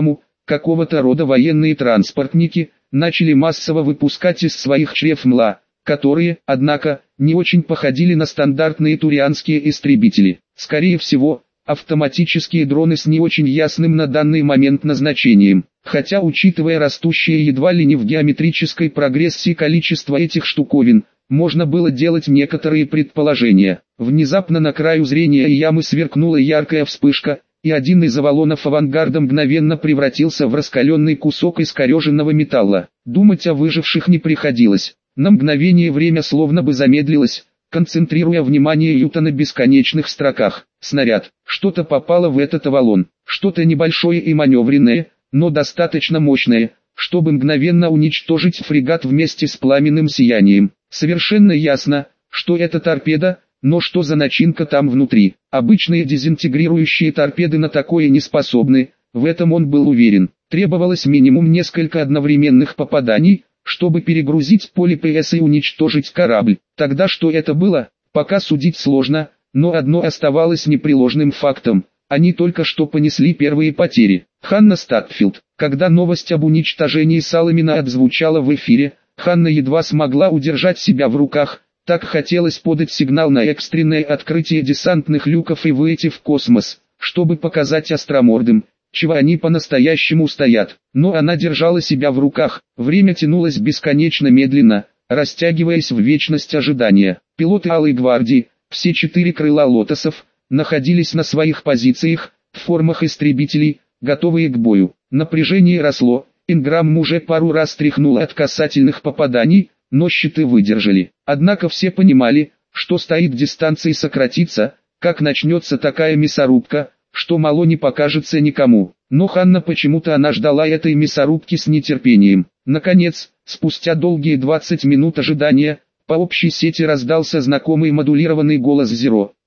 какого-то рода военные транспортники, начали массово выпускать из своих чрев МЛА, которые, однако, не очень походили на стандартные турианские истребители. Скорее всего, автоматические дроны с не очень ясным на данный момент назначением. Хотя, учитывая растущее едва ли не в геометрической прогрессии количество этих штуковин, можно было делать некоторые предположения. Внезапно на краю зрения ямы сверкнула яркая вспышка, и один из авалонов авангарда мгновенно превратился в раскаленный кусок искореженного металла. Думать о выживших не приходилось. На мгновение время словно бы замедлилось, концентрируя внимание Юта на бесконечных строках. Снаряд. Что-то попало в этот авалон. Что-то небольшое и маневренное, но достаточно мощное, чтобы мгновенно уничтожить фрегат вместе с пламенным сиянием. Совершенно ясно, что это торпеда, но что за начинка там внутри? Обычные дезинтегрирующие торпеды на такое не способны, в этом он был уверен. Требовалось минимум несколько одновременных попаданий, чтобы перегрузить поле ПС и уничтожить корабль. Тогда что это было, пока судить сложно, но одно оставалось непреложным фактом. Они только что понесли первые потери. Ханна Статфилд. Когда новость об уничтожении Саламина отзвучала в эфире, Ханна едва смогла удержать себя в руках. Так хотелось подать сигнал на экстренное открытие десантных люков и выйти в космос, чтобы показать остромордым, чего они по-настоящему стоят. Но она держала себя в руках, время тянулось бесконечно медленно, растягиваясь в вечность ожидания. Пилоты Алой Гвардии, все 4 крыла лотосов, находились на своих позициях, в формах истребителей, готовые к бою. Напряжение росло, Инграмм уже пару раз тряхнул от касательных попаданий, но щиты выдержали. Однако все понимали, что стоит дистанции сократиться, как начнется такая мясорубка, что мало не покажется никому. Но Ханна почему-то она ждала этой мясорубки с нетерпением. Наконец, спустя долгие 20 минут ожидания, по общей сети раздался знакомый модулированный голос Зеро.